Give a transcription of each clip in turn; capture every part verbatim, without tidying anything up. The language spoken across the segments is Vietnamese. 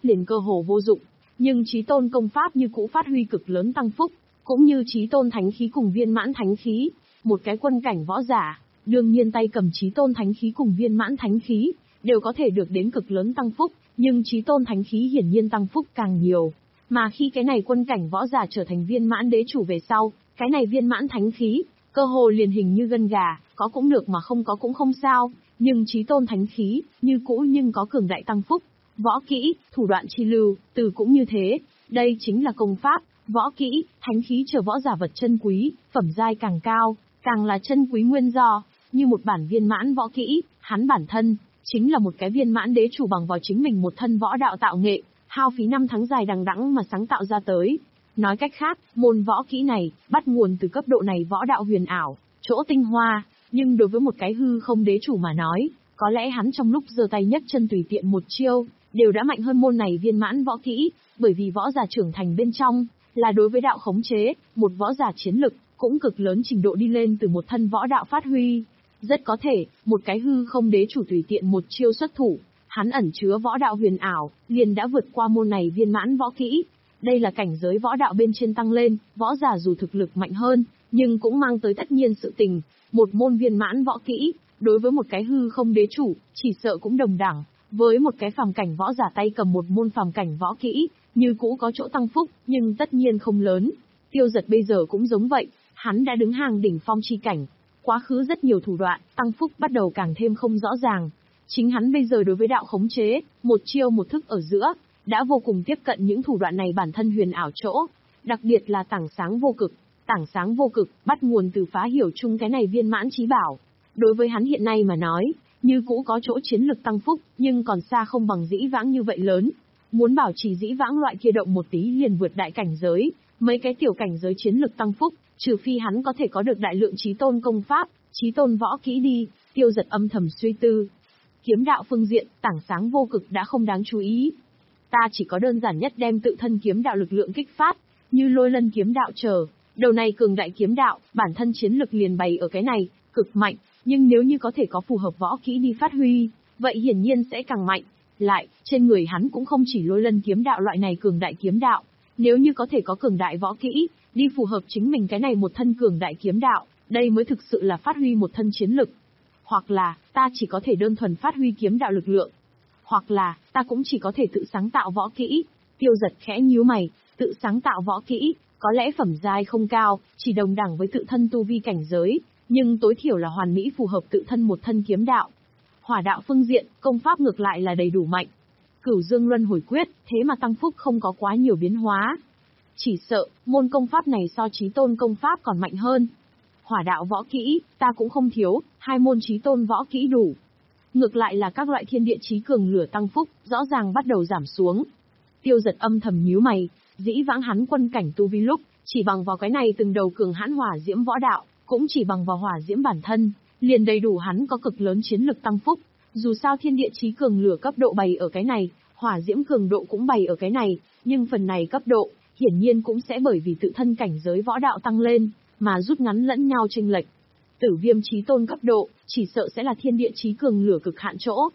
liền cơ hồ vô dụng, nhưng Chí Tôn công pháp như cũ phát huy cực lớn tăng phúc, cũng như Chí Tôn thánh khí cùng viên mãn thánh khí, một cái quân cảnh võ giả, đương nhiên tay cầm Chí Tôn thánh khí cùng viên mãn thánh khí, đều có thể được đến cực lớn tăng phúc, nhưng Chí Tôn thánh khí hiển nhiên tăng phúc càng nhiều. Mà khi cái này quân cảnh võ giả trở thành viên mãn đế chủ về sau, cái này viên mãn thánh khí, cơ hồ liền hình như gân gà, có cũng được mà không có cũng không sao, nhưng Chí Tôn thánh khí, như cũ nhưng có cường đại tăng phúc. Võ kỹ, thủ đoạn chi lưu, từ cũng như thế, đây chính là công pháp, võ kỹ, thánh khí trở võ giả vật chân quý, phẩm giai càng cao, càng là chân quý nguyên do, như một bản viên mãn võ kỹ, hắn bản thân, chính là một cái viên mãn đế chủ bằng vào chính mình một thân võ đạo tạo nghệ, hao phí năm tháng dài đằng đẵng mà sáng tạo ra tới. Nói cách khác, môn võ kỹ này, bắt nguồn từ cấp độ này võ đạo huyền ảo, chỗ tinh hoa, nhưng đối với một cái hư không đế chủ mà nói, có lẽ hắn trong lúc giơ tay nhấc chân tùy tiện một chiêu, đều đã mạnh hơn môn này viên mãn võ kỹ, bởi vì võ giả trưởng thành bên trong, là đối với đạo khống chế, một võ giả chiến lực, cũng cực lớn trình độ đi lên từ một thân võ đạo phát huy. Rất có thể, một cái hư không đế chủ tùy tiện một chiêu xuất thủ, hắn ẩn chứa võ đạo huyền ảo, liền đã vượt qua môn này viên mãn võ kỹ. Đây là cảnh giới võ đạo bên trên tăng lên, võ giả dù thực lực mạnh hơn, nhưng cũng mang tới tất nhiên sự tình, một môn viên mãn võ kỹ, đối với một cái hư không đế chủ, chỉ sợ cũng đồng đẳng, với một cái phàm cảnh võ giả tay cầm một môn phàm cảnh võ kỹ, như cũ có chỗ tăng phúc, nhưng tất nhiên không lớn. Tiêu Giật bây giờ cũng giống vậy, hắn đã đứng hàng đỉnh phong chi cảnh, quá khứ rất nhiều thủ đoạn, tăng phúc bắt đầu càng thêm không rõ ràng. Chính hắn bây giờ đối với đạo khống chế, một chiêu một thức ở giữa, đã vô cùng tiếp cận những thủ đoạn này bản thân huyền ảo chỗ, đặc biệt là tảng sáng vô cực. Tảng sáng vô cực, bắt nguồn từ phá hiểu chung cái này viên mãn chí bảo. Đối với hắn hiện nay mà nói, như cũ có chỗ chiến lực tăng phúc, nhưng còn xa không bằng dĩ vãng như vậy lớn. Muốn bảo trì dĩ vãng loại kia động một tí liền vượt đại cảnh giới, mấy cái tiểu cảnh giới chiến lực tăng phúc, trừ phi hắn có thể có được đại lượng Chí Tôn công pháp, Chí Tôn võ kỹ đi. Tiêu Giật âm thầm suy tư. Kiếm đạo phương diện, tảng sáng vô cực đã không đáng chú ý. Ta chỉ có đơn giản nhất đem tự thân kiếm đạo lực lượng kích phát, như Lôi Lân kiếm đạo chờ. Đầu này cường đại kiếm đạo, bản thân chiến lực liền bày ở cái này, cực mạnh, nhưng nếu như có thể có phù hợp võ kỹ đi phát huy, vậy hiển nhiên sẽ càng mạnh. Lại, trên người hắn cũng không chỉ Lôi Lân kiếm đạo loại này cường đại kiếm đạo, nếu như có thể có cường đại võ kỹ, đi phù hợp chính mình cái này một thân cường đại kiếm đạo, đây mới thực sự là phát huy một thân chiến lực. Hoặc là, ta chỉ có thể đơn thuần phát huy kiếm đạo lực lượng. Hoặc là, ta cũng chỉ có thể tự sáng tạo võ kỹ. Tiêu Giật khẽ nhíu mày, tự sáng tạo võ kỹ, có lẽ phẩm giai không cao, chỉ đồng đẳng với tự thân tu vi cảnh giới, nhưng tối thiểu là hoàn mỹ phù hợp tự thân một thân kiếm đạo. Hỏa đạo phương diện, công pháp ngược lại là đầy đủ mạnh. Cửu Dương Luân Hồi Quyết, thế mà tăng phúc không có quá nhiều biến hóa. Chỉ sợ, môn công pháp này so Chí Tôn công pháp còn mạnh hơn. Hỏa đạo võ kỹ, ta cũng không thiếu, hai môn Chí Tôn võ kỹ đủ. Ngược lại là các loại thiên địa chí cường lửa tăng phúc, rõ ràng bắt đầu giảm xuống. Tiêu Giật âm thầm nhíu mày, dĩ vãng hắn quân cảnh tu vi lúc, chỉ bằng vào cái này từng đầu cường hãn hỏa diễm võ đạo, cũng chỉ bằng vào hỏa diễm bản thân, liền đầy đủ hắn có cực lớn chiến lực tăng phúc. Dù sao thiên địa chí cường lửa cấp độ bày ở cái này, hỏa diễm cường độ cũng bày ở cái này, nhưng phần này cấp độ, hiển nhiên cũng sẽ bởi vì tự thân cảnh giới võ đạo tăng lên, mà rút ngắn lẫn nhau chênh lệch. Tử Viêm Chí Tôn cấp độ, chỉ sợ sẽ là thiên địa chí cường lửa cực hạn chỗ.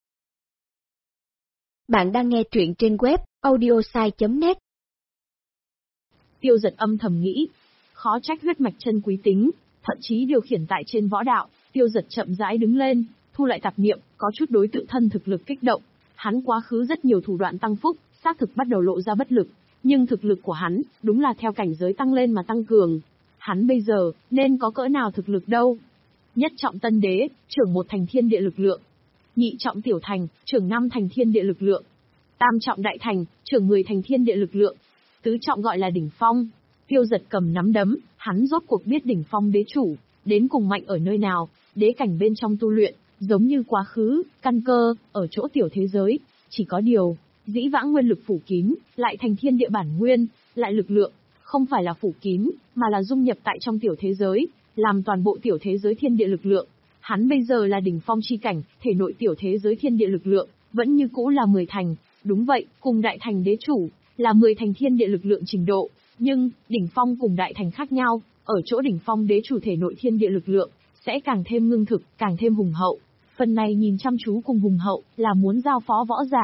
Bạn đang nghe truyện trên web audiosai chấm net. Tiêu Giật âm thầm nghĩ, khó trách huyết mạch chân quý tính, thậm chí điều khiển tại trên võ đạo. Tiêu Giật chậm rãi đứng lên, thu lại tạp niệm, có chút đối tự thân thực lực kích động. Hắn quá khứ rất nhiều thủ đoạn tăng phúc, xác thực bắt đầu lộ ra bất lực, nhưng thực lực của hắn, đúng là theo cảnh giới tăng lên mà tăng cường. Hắn bây giờ, nên có cỡ nào thực lực đâu? Nhất trọng tân đế, trưởng một thành thiên địa lực lượng. Nhị trọng tiểu thành, trưởng năm thành thiên địa lực lượng. Tam trọng đại thành, trưởng mười thành thiên địa lực lượng. Tứ trọng gọi là đỉnh phong. Tiêu Giật cầm nắm đấm, hắn rốt cuộc biết đỉnh phong đế chủ, đến cùng mạnh ở nơi nào, đế cảnh bên trong tu luyện, giống như quá khứ, căn cơ, ở chỗ tiểu thế giới, chỉ có điều, dĩ vãng nguyên lực phủ kín, lại thành thiên địa bản nguyên, lại lực lượng, không phải là phủ kín, mà là dung nhập tại trong tiểu thế giới, làm toàn bộ tiểu thế giới thiên địa lực lượng. Hắn bây giờ là đỉnh phong chi cảnh, thể nội tiểu thế giới thiên địa lực lượng, vẫn như cũ là mười thành, đúng vậy, cùng đại thành đế chủ, là mười thành thiên địa lực lượng trình độ, nhưng, đỉnh phong cùng đại thành khác nhau, ở chỗ đỉnh phong đế chủ thể nội thiên địa lực lượng, sẽ càng thêm ngưng thực, càng thêm hùng hậu. Phần này nhìn chăm chú cùng hùng hậu, là muốn giao phó võ giả,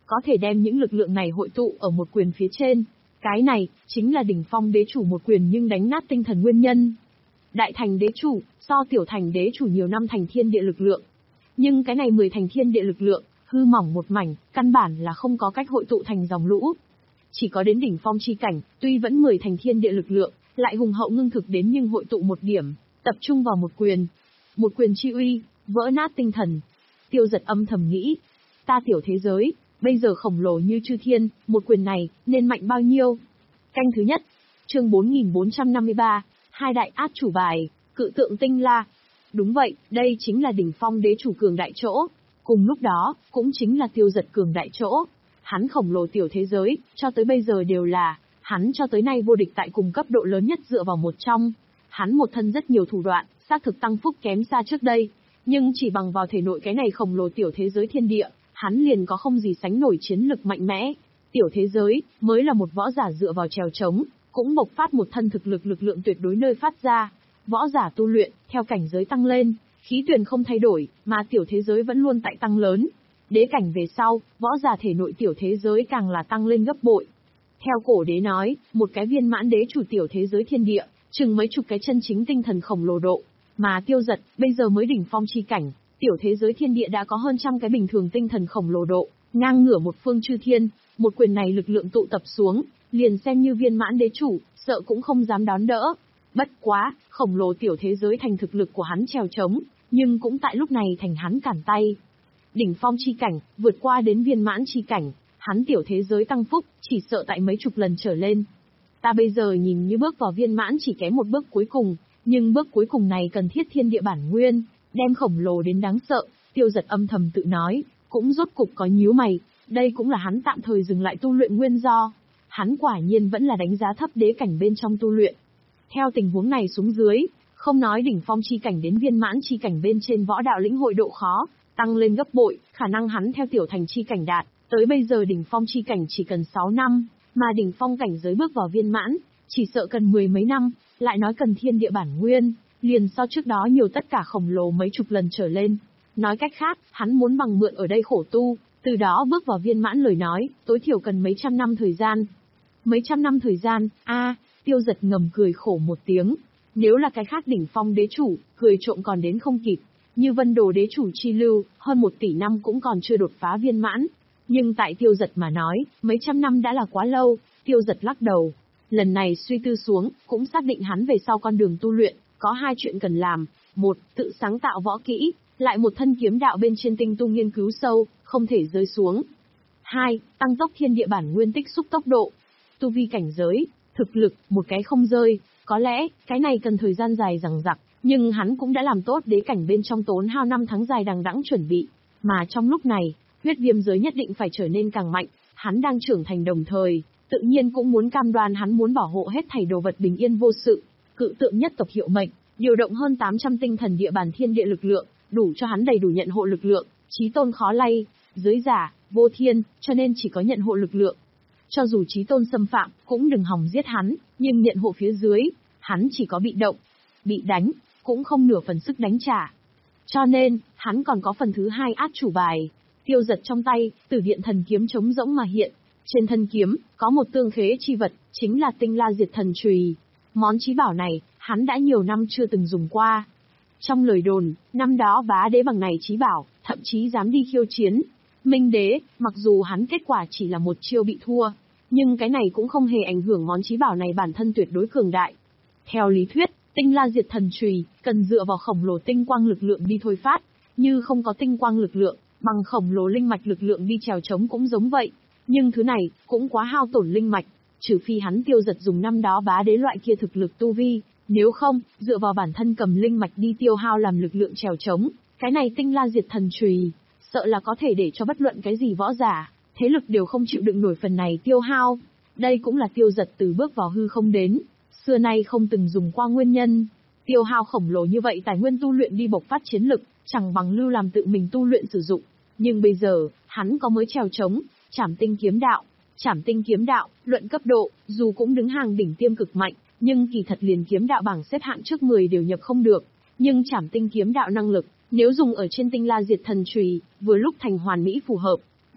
có thể đem những lực lượng này hội tụ ở một quyền phía trên. Cái này, chính là đỉnh phong đế chủ một quyền nhưng đánh nát tinh thần nguyên nhân. Đại thành đế chủ, so tiểu thành đế chủ nhiều năm thành thiên địa lực lượng. Nhưng cái này mười thành thiên địa lực lượng, hư mỏng một mảnh, căn bản là không có cách hội tụ thành dòng lũ. Chỉ có đến đỉnh phong chi cảnh, tuy vẫn mười thành thiên địa lực lượng, lại hùng hậu ngưng thực đến nhưng hội tụ một điểm, tập trung vào một quyền. Một quyền chi uy, vỡ nát tinh thần. Tiêu Giật âm thầm nghĩ, ta tiểu thế giới, bây giờ khổng lồ như chư thiên, một quyền này, nên mạnh bao nhiêu? Canh thứ nhất, chương bốn nghìn bốn trăm năm mươi ba, hai đại át chủ bài, cự tượng tinh la. Đúng vậy, đây chính là đỉnh phong đế chủ cường đại chỗ. Cùng lúc đó, cũng chính là Tiêu Giật cường đại chỗ. Hắn khổng lồ tiểu thế giới, cho tới bây giờ đều là, hắn cho tới nay vô địch tại cùng cấp độ lớn nhất dựa vào một trong. Hắn một thân rất nhiều thủ đoạn, xác thực tăng phúc kém xa trước đây. Nhưng chỉ bằng vào thể nội cái này khổng lồ tiểu thế giới thiên địa, hắn liền có không gì sánh nổi chiến lực mạnh mẽ. Tiểu thế giới, mới là một võ giả dựa vào trèo trống, cũng bộc phát một thân thực lực lực lượng tuyệt đối nơi phát ra. Võ giả tu luyện, theo cảnh giới tăng lên, khí tuyển không thay đổi, mà tiểu thế giới vẫn luôn tại tăng lớn. Đế cảnh về sau, võ giả thể nội tiểu thế giới càng là tăng lên gấp bội. Theo cổ đế nói, một cái viên mãn đế chủ tiểu thế giới thiên địa, chừng mấy chục cái chân chính tinh thần khổng lồ độ. Mà Tiêu Giật, bây giờ mới đỉnh phong chi cảnh, tiểu thế giới thiên địa đã có hơn trăm cái bình thường tinh thần khổng lồ độ, ngang ngửa một phương chư thiên, một quyền này lực lượng tụ tập xuống, liền xem như viên mãn đế chủ, sợ cũng không dám đón đỡ. Bất quá, khổng lồ tiểu thế giới thành thực lực của hắn trèo trống, nhưng cũng tại lúc này thành hắn cản tay. Đỉnh phong chi cảnh, vượt qua đến viên mãn chi cảnh, hắn tiểu thế giới tăng phúc, chỉ sợ tại mấy chục lần trở lên. Ta bây giờ nhìn như bước vào viên mãn chỉ kém một bước cuối cùng, nhưng bước cuối cùng này cần thiết thiên địa bản nguyên, đem khổng lồ đến đáng sợ. Tiêu Giật âm thầm tự nói, cũng rốt cục có nhíu mày, đây cũng là hắn tạm thời dừng lại tu luyện nguyên do. Hắn quả nhiên vẫn là đánh giá thấp đế cảnh bên trong tu luyện. Theo tình huống này xuống dưới, không nói đỉnh phong chi cảnh đến viên mãn chi cảnh bên trên võ đạo lĩnh hội độ khó, tăng lên gấp bội, khả năng hắn theo tiểu thành chi cảnh đạt, tới bây giờ đỉnh phong chi cảnh chỉ cần sáu năm, mà đỉnh phong cảnh giới bước vào viên mãn, chỉ sợ cần mười mấy năm, lại nói cần thiên địa bản nguyên, liền so trước đó nhiều tất cả khổng lồ mấy chục lần trở lên. Nói cách khác, hắn muốn bằng mượn ở đây khổ tu, từ đó bước vào viên mãn lời nói, tối thiểu cần mấy trăm năm thời gian. Mấy trăm năm thời gian, a à, Tiêu Giật ngầm cười khổ một tiếng. Nếu là cái khác đỉnh phong đế chủ, cười trộm còn đến không kịp. Như Vân Đồ đế chủ chi lưu, hơn một tỷ năm cũng còn chưa đột phá viên mãn. Nhưng tại Tiêu Giật mà nói, mấy trăm năm đã là quá lâu. Tiêu Giật lắc đầu. Lần này suy tư xuống, cũng xác định hắn về sau con đường tu luyện, có hai chuyện cần làm. Một, tự sáng tạo võ kỹ, lại một thân kiếm đạo bên trên tinh tu nghiên cứu sâu, không thể rơi xuống. Hai, tăng tốc thiên địa bản nguyên tích xúc tốc độ. Tu vi cảnh giới, thực lực, một cái không rơi. Có lẽ, cái này cần thời gian dài dằng dặc, nhưng hắn cũng đã làm tốt đế cảnh bên trong tốn hao năm tháng dài đằng đẵng chuẩn bị. Mà trong lúc này, huyết viêm giới nhất định phải trở nên càng mạnh, hắn đang trưởng thành đồng thời, tự nhiên cũng muốn cam đoan hắn muốn bảo hộ hết thảy đồ vật bình yên vô sự. Cự tượng nhất tộc hiệu mệnh, điều động hơn tám trăm tinh thần địa bàn thiên địa lực lượng, đủ cho hắn đầy đủ nhận hộ lực lượng, chí tôn khó lay, giới giả, vô thiên, cho nên chỉ có nhận hộ lực lượng. Cho dù chí tôn xâm phạm, cũng đừng hòng giết hắn, nhưng nhận hộ phía dưới, hắn chỉ có bị động, bị đánh, cũng không nửa phần sức đánh trả. Cho nên, hắn còn có phần thứ hai át chủ bài. Tiêu Giật trong tay, Tử Điện thần kiếm trống rỗng mà hiện. Trên thân kiếm, có một tương khế chi vật, chính là Tinh La Diệt Thần Chùy. Món chí bảo này, hắn đã nhiều năm chưa từng dùng qua. Trong lời đồn, năm đó bá đế bằng này chí bảo, thậm chí dám đi khiêu chiến. Minh đế, mặc dù hắn kết quả chỉ là một chiêu bị thua, nhưng cái này cũng không hề ảnh hưởng món chí bảo này bản thân tuyệt đối cường đại. Theo lý thuyết, Tinh La Diệt Thần Chùy cần dựa vào khổng lồ tinh quang lực lượng đi thôi phát, như không có tinh quang lực lượng, bằng khổng lồ linh mạch lực lượng đi trèo trống cũng giống vậy. Nhưng thứ này cũng quá hao tổn linh mạch, trừ phi hắn Tiêu Giật dùng năm đó bá đế loại kia thực lực tu vi, nếu không, dựa vào bản thân cầm linh mạch đi tiêu hao làm lực lượng trèo trống, cái này Tinh La Diệt Thần Chùy, sợ là có thể để cho bất luận cái gì võ giả, thế lực đều không chịu đựng nổi phần này tiêu hao. Đây cũng là Tiêu Giật từ bước vào hư không đến, xưa nay không từng dùng qua nguyên nhân. Tiêu hao khổng lồ như vậy tài nguyên tu luyện đi bộc phát chiến lực, chẳng bằng lưu làm tự mình tu luyện sử dụng. Nhưng bây giờ, hắn có mới trèo trống, Trảm Tinh kiếm đạo. Trảm Tinh kiếm đạo, luận cấp độ, dù cũng đứng hàng đỉnh tiêm cực mạnh, nhưng kỳ thật liền kiếm đạo bảng xếp hạng trước mười đều nhập không được. Nhưng Trảm Tinh kiếm đạo năng lực, nếu dùng ở trên Tinh La Diệt Thần Chùy, vừa lúc thành hoàn mỹ phù hợp.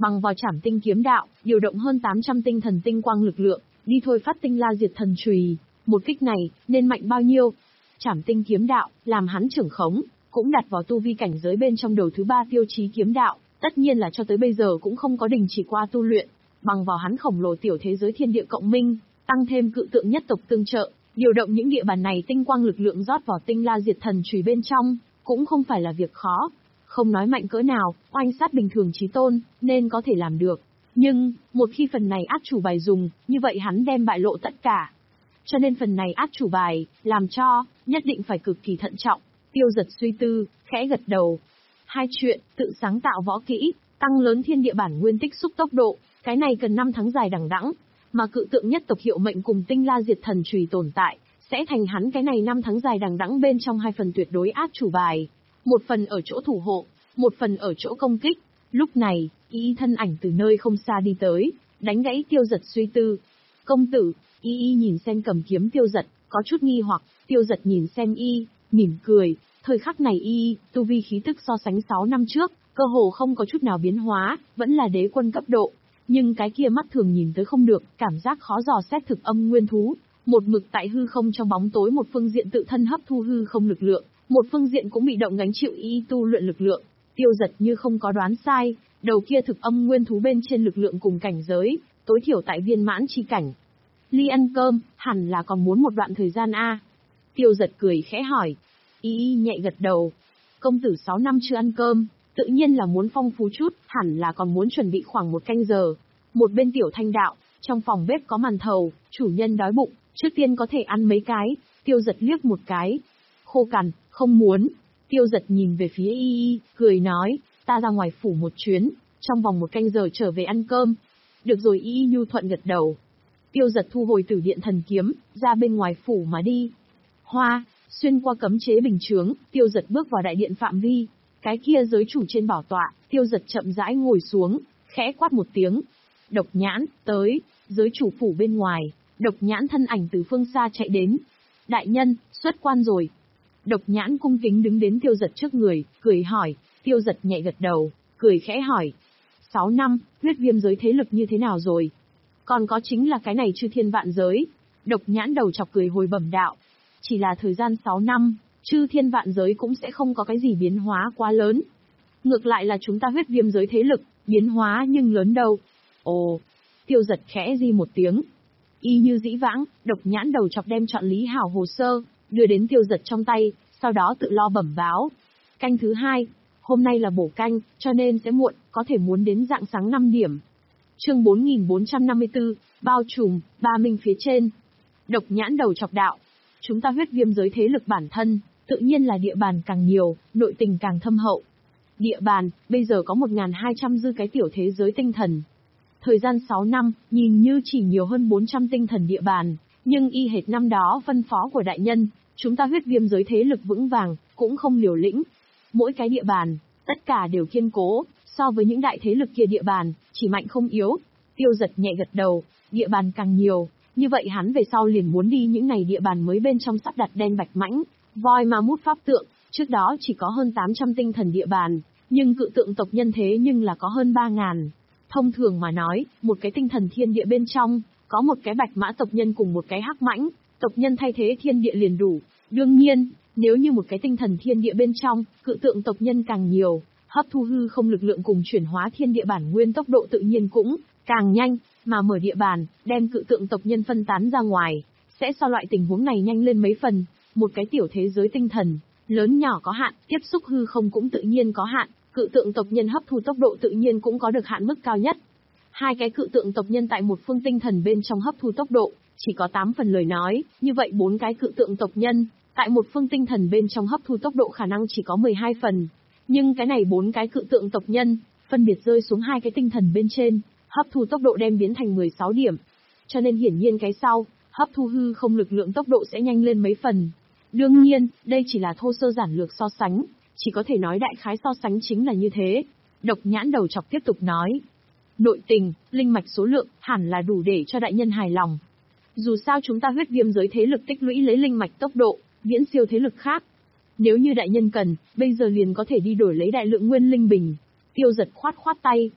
bằng vào Trảm Tinh kiếm đạo, điều động hơn tám trăm tinh thần tinh quang lực lượng, đi thôi phát Tinh La Diệt Thần Chùy, một kích này, nên mạnh bao nhiêu? Trảm Tinh kiếm đạo, làm hắn trưởng khống, cũng đặt vào tu vi cảnh giới bên trong đầu thứ ba tiêu chí kiếm đạo, tất nhiên là cho tới bây giờ cũng không có đình chỉ qua tu luyện, bằng vào hắn khổng lồ tiểu thế giới thiên địa cộng minh, tăng thêm cự tượng nhất tộc tương trợ, điều động những địa bàn này tinh quang lực lượng rót vào Tinh La Diệt Thần Chùy bên trong, cũng không phải là việc khó. Không nói mạnh cỡ nào, oanh sát bình thường chí tôn, nên có thể làm được. Nhưng, một khi phần này át chủ bài dùng, như vậy hắn đem bại lộ tất cả. Cho nên phần này át chủ bài, làm cho, nhất định phải cực kỳ thận trọng. Tiêu Giật suy tư, khẽ gật đầu. Hai chuyện, tự sáng tạo võ kỹ, tăng lớn thiên địa bản nguyên tích xúc tốc độ, cái này cần năm tháng dài đằng đẵng, mà cự tượng nhất tộc hiệu mệnh cùng Tinh La Diệt Thần Chùy tồn tại, sẽ thành hắn cái này năm tháng dài đằng đẵng bên trong hai phần tuyệt đối át chủ bài. Một phần ở chỗ thủ hộ, một phần ở chỗ công kích. Lúc này, Y thân ảnh từ nơi không xa đi tới, đánh gãy Tiêu Giật suy tư. Công tử, Y Y nhìn xem cầm kiếm Tiêu Giật, có chút nghi hoặc. Tiêu Giật nhìn xem Y, mỉm cười. Thời khắc này Y, tu vi khí tức so sánh sáu năm trước, cơ hồ không có chút nào biến hóa, vẫn là đế quân cấp độ. Nhưng cái kia mắt thường nhìn tới không được, cảm giác khó dò xét thực âm nguyên thú. Một mực tại hư không trong bóng tối, một phương diện tự thân hấp thu hư không lực lượng, một phương diện cũng bị động gánh chịu Y tu luyện lực lượng. Tiêu Giật như không có đoán sai, đầu kia thực âm nguyên thú bên trên lực lượng cùng cảnh giới, tối thiểu tại viên mãn chi cảnh. Ly ăn cơm, hẳn là còn muốn một đoạn thời gian a. Tiêu Giật cười khẽ hỏi. Y Y nhẹ gật đầu. Công tử sáu năm chưa ăn cơm, tự nhiên là muốn phong phú chút, hẳn là còn muốn chuẩn bị khoảng một canh giờ. Một bên Tiểu Thanh đạo, trong phòng bếp có màn thầu, chủ nhân đói bụng, trước tiên có thể ăn mấy cái. Tiêu Giật liếc một cái. Khô cằn, không muốn. Tiêu Giật nhìn về phía Y Y, cười nói, ta ra ngoài phủ một chuyến, trong vòng một canh giờ trở về ăn cơm. Được rồi. Y Y nhu thuận gật đầu. Tiêu Giật thu hồi Tử Điện thần kiếm, ra bên ngoài phủ mà đi. Hoa, xuyên qua cấm chế bình chướng, Tiêu Giật bước vào đại điện phạm vi. Cái kia giới chủ trên bảo tọa, Tiêu Giật chậm rãi ngồi xuống, khẽ quát một tiếng. Độc Nhãn, tới. Giới chủ phủ bên ngoài, Độc Nhãn thân ảnh từ phương xa chạy đến. Đại nhân, xuất quan rồi. Độc Nhãn cung kính đứng đến Tiêu Giật trước người, cười hỏi. Tiêu Giật nhẹ gật đầu, cười khẽ hỏi. Sáu năm, huyết viêm giới thế lực như thế nào rồi? Còn có chính là cái này chư thiên vạn giới. Độc Nhãn đầu chọc cười hồi bẩm đạo. Chỉ là thời gian sáu năm, chư thiên vạn giới cũng sẽ không có cái gì biến hóa quá lớn. Ngược lại là chúng ta huyết viêm giới thế lực, biến hóa nhưng lớn đâu. Ồ, Tiêu Giật khẽ di một tiếng. Y như dĩ vãng, Độc Nhãn đầu chọc đem chọn Lý Hảo hồ sơ, đưa đến Tiêu Giật trong tay, sau đó tự lo bẩm báo. Canh thứ hai, hôm nay là bổ canh, cho nên sẽ muộn, có thể muốn đến rạng sáng năm điểm. Chương bốn nghìn bốn trăm năm mươi tư, bao trùm, ba minh phía trên. Độc Nhãn đầu chọc đạo. Chúng ta huyết viêm giới thế lực bản thân, tự nhiên là địa bàn càng nhiều, nội tình càng thâm hậu. Địa bàn, bây giờ có một nghìn hai trăm dư cái tiểu thế giới tinh thần. Thời gian sáu năm, nhìn như chỉ nhiều hơn bốn trăm tinh thần địa bàn, nhưng y hệt năm đó phân phó của đại nhân, chúng ta huyết viêm giới thế lực vững vàng, cũng không liều lĩnh. Mỗi cái địa bàn, tất cả đều kiên cố, so với những đại thế lực kia địa bàn, chỉ mạnh không yếu. Tiêu Giật nhẹ gật đầu, địa bàn càng nhiều, như vậy hắn về sau liền muốn đi những này địa bàn mới bên trong sắp đặt đen bạch mãnh, voi ma mút pháp tượng, trước đó chỉ có hơn tám trăm tinh thần địa bàn, nhưng cự tượng tộc nhân thế nhưng là có hơn ba ngàn. Thông thường mà nói, một cái tinh thần thiên địa bên trong, có một cái bạch mã tộc nhân cùng một cái hắc mãnh, tộc nhân thay thế thiên địa liền đủ. Đương nhiên, nếu như một cái tinh thần thiên địa bên trong, cự tượng tộc nhân càng nhiều, hấp thu hư không lực lượng cùng chuyển hóa thiên địa bản nguyên tốc độ tự nhiên cũng càng nhanh, mà mở địa bàn, đem cự tượng tộc nhân phân tán ra ngoài, sẽ so loại tình huống này nhanh lên mấy phần. Một cái tiểu thế giới tinh thần, lớn nhỏ có hạn, tiếp xúc hư không cũng tự nhiên có hạn, cự tượng tộc nhân hấp thu tốc độ tự nhiên cũng có được hạn mức cao nhất. Hai cái cự tượng tộc nhân tại một phương tinh thần bên trong hấp thu tốc độ, chỉ có tám phần lời nói, như vậy bốn cái cự tượng tộc nhân, tại một phương tinh thần bên trong hấp thu tốc độ khả năng chỉ có mười hai phần. Nhưng cái này bốn cái cự tượng tộc nhân, phân biệt rơi xuống hai cái tinh thần bên trên, hấp thu tốc độ đem biến thành mười sáu điểm. Cho nên hiển nhiên cái sau, hấp thu hư không lực lượng tốc độ sẽ nhanh lên mấy phần. Đương nhiên, đây chỉ là thô sơ giản lược so sánh, chỉ có thể nói đại khái so sánh chính là như thế. Độc Nhãn đầu chọc tiếp tục nói. Nội tình, linh mạch số lượng, hẳn là đủ để cho đại nhân hài lòng. Dù sao chúng ta huyết viêm giới thế lực tích lũy lấy linh mạch tốc độ, viễn siêu thế lực khác. Nếu như đại nhân cần, bây giờ liền có thể đi đổi lấy đại lượng nguyên linh bình. Tiêu Giật khoát khoát tay.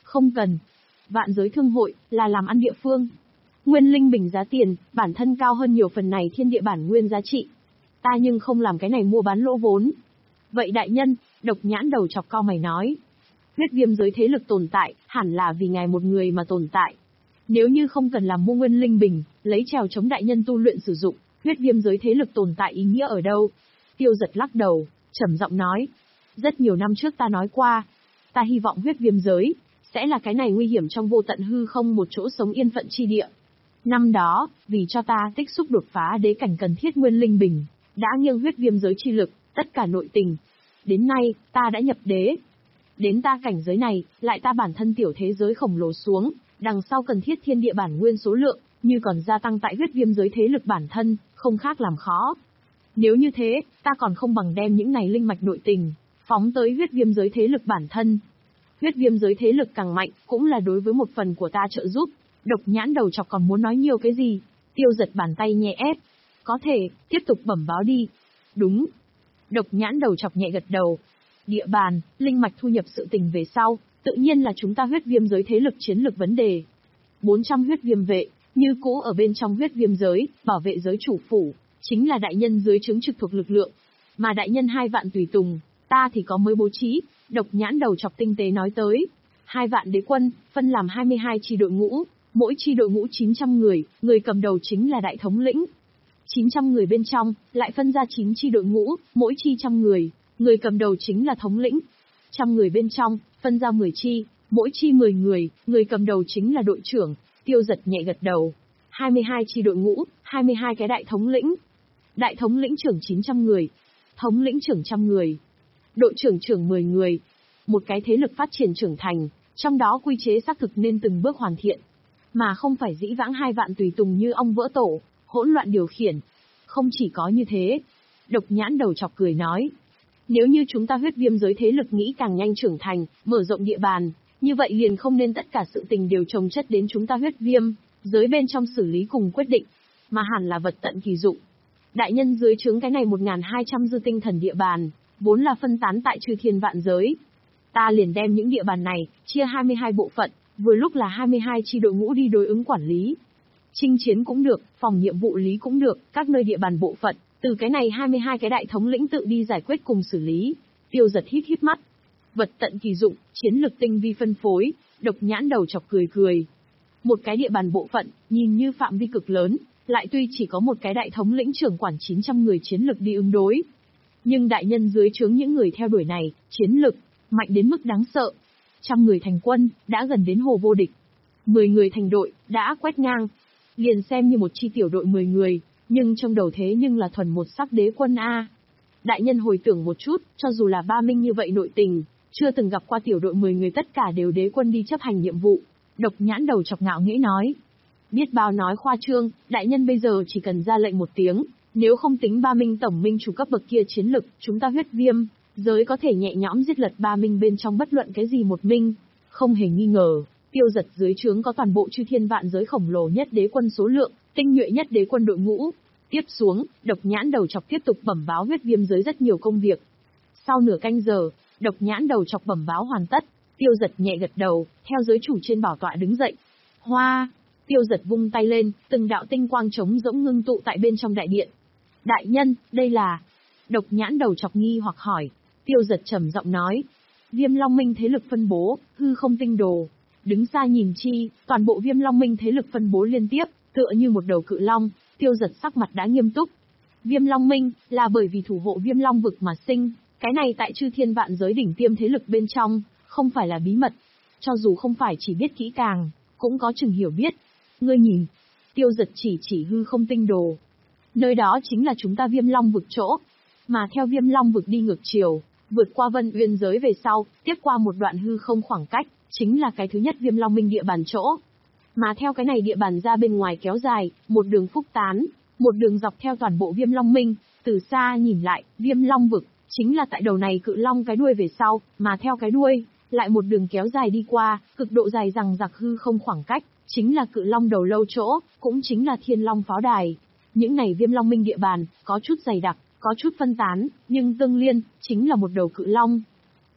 Không cần. Vạn giới thương hội, là làm ăn địa phương. Nguyên linh bình giá tiền, bản thân cao hơn nhiều phần này thiên địa bản nguyên giá trị. Ta nhưng không làm cái này mua bán lỗ vốn. Vậy đại nhân, Độc Nhãn đầu chọc cau mày nói. Huyết viêm giới thế lực tồn tại, hẳn là vì ngài một người mà tồn tại. Nếu như không cần làm mua nguyên linh bình, lấy trèo chống đại nhân tu luyện sử dụng, huyết viêm giới thế lực tồn tại ý nghĩa ở đâu? Tiêu Giật lắc đầu, trầm giọng nói. Rất nhiều năm trước ta nói qua, ta hy vọng huyết viêm giới sẽ là cái này nguy hiểm trong vô tận hư không một chỗ sống yên phận chi địa. Năm đó, vì cho ta tích xúc đột phá đế cảnh cần thiết nguyên linh bình, đã nghiêng huyết viêm giới chi lực, tất cả nội tình. Đến nay, ta đã nhập đế. Đến ta cảnh giới này, lại ta bản thân tiểu thế giới khổng lồ xuống, đằng sau cần thiết thiên địa bản nguyên số lượng, như còn gia tăng tại huyết viêm giới thế lực bản thân, không khác làm khó. Nếu như thế, ta còn không bằng đem những này linh mạch nội tình, phóng tới huyết viêm giới thế lực bản thân. Huyết viêm giới thế lực càng mạnh, cũng là đối với một phần của ta trợ giúp. Độc Nhãn đầu chọc còn muốn nói nhiều cái gì? Tiêu Giật bàn tay nhẹ ép. Có thể, tiếp tục bẩm báo đi. Đúng. Độc Nhãn đầu chọc nhẹ gật đầu. Địa bàn, linh mạch thu nhập sự tình về sau, tự nhiên là chúng ta huyết viêm giới thế lực chiến lược vấn đề. bốn trăm huyết viêm vệ, như cũ ở bên trong huyết viêm giới, bảo vệ giới chủ phủ, chính là đại nhân dưới trướng trực thuộc lực lượng. Mà đại nhân hai vạn tùy tùng, ta thì có mới bố trí. Độc Nhãn đầu chọc tinh tế nói tới. Hai vạn đế quân, phân làm hai mươi hai chi đội ngũ, mỗi chi đội ngũ chín trăm người, người cầm đầu chính là đại thống lĩnh. chín trăm người bên trong, lại phân ra chín chi đội ngũ, mỗi chi trăm người, người cầm đầu chính là thống lĩnh. Trăm người bên trong, phân ra mười chi, mỗi chi mười người, người cầm đầu chính là đội trưởng. Tiêu Giật nhẹ gật đầu. hai mươi hai chi đội ngũ, hai mươi hai cái đại thống lĩnh. Đại thống lĩnh trưởng chín trăm người, thống lĩnh trưởng trăm người, đội trưởng trưởng mười người. Một cái thế lực phát triển trưởng thành, trong đó quy chế xác thực nên từng bước hoàn thiện, mà không phải dĩ vãng hai vạn tùy tùng như ong vỡ tổ, hỗn loạn điều khiển. Không chỉ có như thế, Độc Nhãn đầu chọc cười nói, nếu như chúng ta huyết viêm giới thế lực nghĩ càng nhanh trưởng thành, mở rộng địa bàn, như vậy liền không nên tất cả sự tình đều chồng chất đến chúng ta huyết viêm giới bên trong xử lý cùng quyết định, mà hẳn là vật tận kỳ dụng. Đại nhân dưới trướng cái này một nghìn hai trăm dư tinh thần địa bàn, vốn là phân tán tại chư thiên vạn giới. Ta liền đem những địa bàn này, chia hai mươi hai bộ phận, vừa lúc là hai mươi hai chi đội ngũ đi đối ứng quản lý. Chinh chiến cũng được, phòng nhiệm vụ lý cũng được, các nơi địa bàn bộ phận, từ cái này hai mươi hai cái đại thống lĩnh tự đi giải quyết cùng xử lý. Tiêu Giật hít hít mắt. Vật tận kỳ dụng, chiến lược tinh vi phân phối. Độc Nhãn đầu chọc cười cười. Một cái địa bàn bộ phận, nhìn như phạm vi cực lớn, lại tuy chỉ có một cái đại thống lĩnh trưởng quản chín trăm người chiến lực đi ứng đối. Nhưng đại nhân dưới trướng những người theo đuổi này, chiến lực mạnh đến mức đáng sợ. Trăm người thành quân, đã gần đến hồ vô địch. Mười người thành đội, đã quét ngang. Liền xem như một chi tiểu đội mười người, nhưng trong đầu thế nhưng là thuần một sắc đế quân A. Đại nhân hồi tưởng một chút, cho dù là ba minh như vậy nội tình, chưa từng gặp qua tiểu đội mười người tất cả đều đế quân đi chấp hành nhiệm vụ. Độc Nhãn đầu chọc ngạo nghễ nói. Biết bao nói khoa trương, đại nhân bây giờ chỉ cần ra lệnh một tiếng, nếu không tính ba minh tổng minh chủ cấp bậc kia chiến lực, chúng ta huyết viêm giới có thể nhẹ nhõm giết lật ba minh bên trong bất luận cái gì một minh. Không hề nghi ngờ, Tiêu Giật dưới trướng có toàn bộ chư thiên vạn giới khổng lồ nhất đế quân số lượng, tinh nhuệ nhất đế quân đội ngũ. Tiếp xuống, Độc Nhãn đầu chọc tiếp tục bẩm báo huyết viêm giới rất nhiều công việc. Sau nửa canh giờ, Độc Nhãn đầu chọc bẩm báo hoàn tất, Tiêu Giật nhẹ gật đầu, theo giới chủ trên bảo tọa đứng dậy. Hoa! Tiêu Giật vung tay lên, từng đạo tinh quang trống rỗng ngưng tụ tại bên trong đại điện. Đại nhân, đây là... Độc Nhãn đầu chọc nghi hoặc hỏi. Tiêu Giật trầm giọng nói. Viêm Long Minh thế lực phân bố, hư không tinh đồ. Đứng xa nhìn chi, toàn bộ Viêm Long Minh thế lực phân bố liên tiếp, tựa như một đầu cự long. Tiêu Giật sắc mặt đã nghiêm túc. Viêm Long Minh, là bởi vì thủ hộ Viêm Long vực mà sinh. Cái này tại chư thiên vạn giới đỉnh tiêm thế lực bên trong, không phải là bí mật. Cho dù không phải chỉ biết kỹ càng, cũng có chừng hiểu biết. Ngươi nhìn. Tiêu Giật chỉ chỉ hư không tinh đồ. Nơi đó chính là chúng ta Viêm Long vực chỗ. Mà theo Viêm Long vực đi ngược chiều, vượt qua Vân Uyên giới về sau, tiếp qua một đoạn hư không khoảng cách, chính là cái thứ nhất Viêm Long Minh địa bàn chỗ. Mà theo cái này địa bàn ra bên ngoài kéo dài, một đường phúc tán, một đường dọc theo toàn bộ Viêm Long Minh, từ xa nhìn lại, Viêm Long vực, chính là tại đầu này cự long cái đuôi về sau, mà theo cái đuôi, lại một đường kéo dài đi qua, cực độ dài rằng giặc hư không khoảng cách, chính là cự long đầu lâu chỗ, cũng chính là Thiên Long pháo đài. Những này Viêm Long Minh địa bàn, có chút dày đặc, có chút phân tán, nhưng tương liên, chính là một đầu cự long.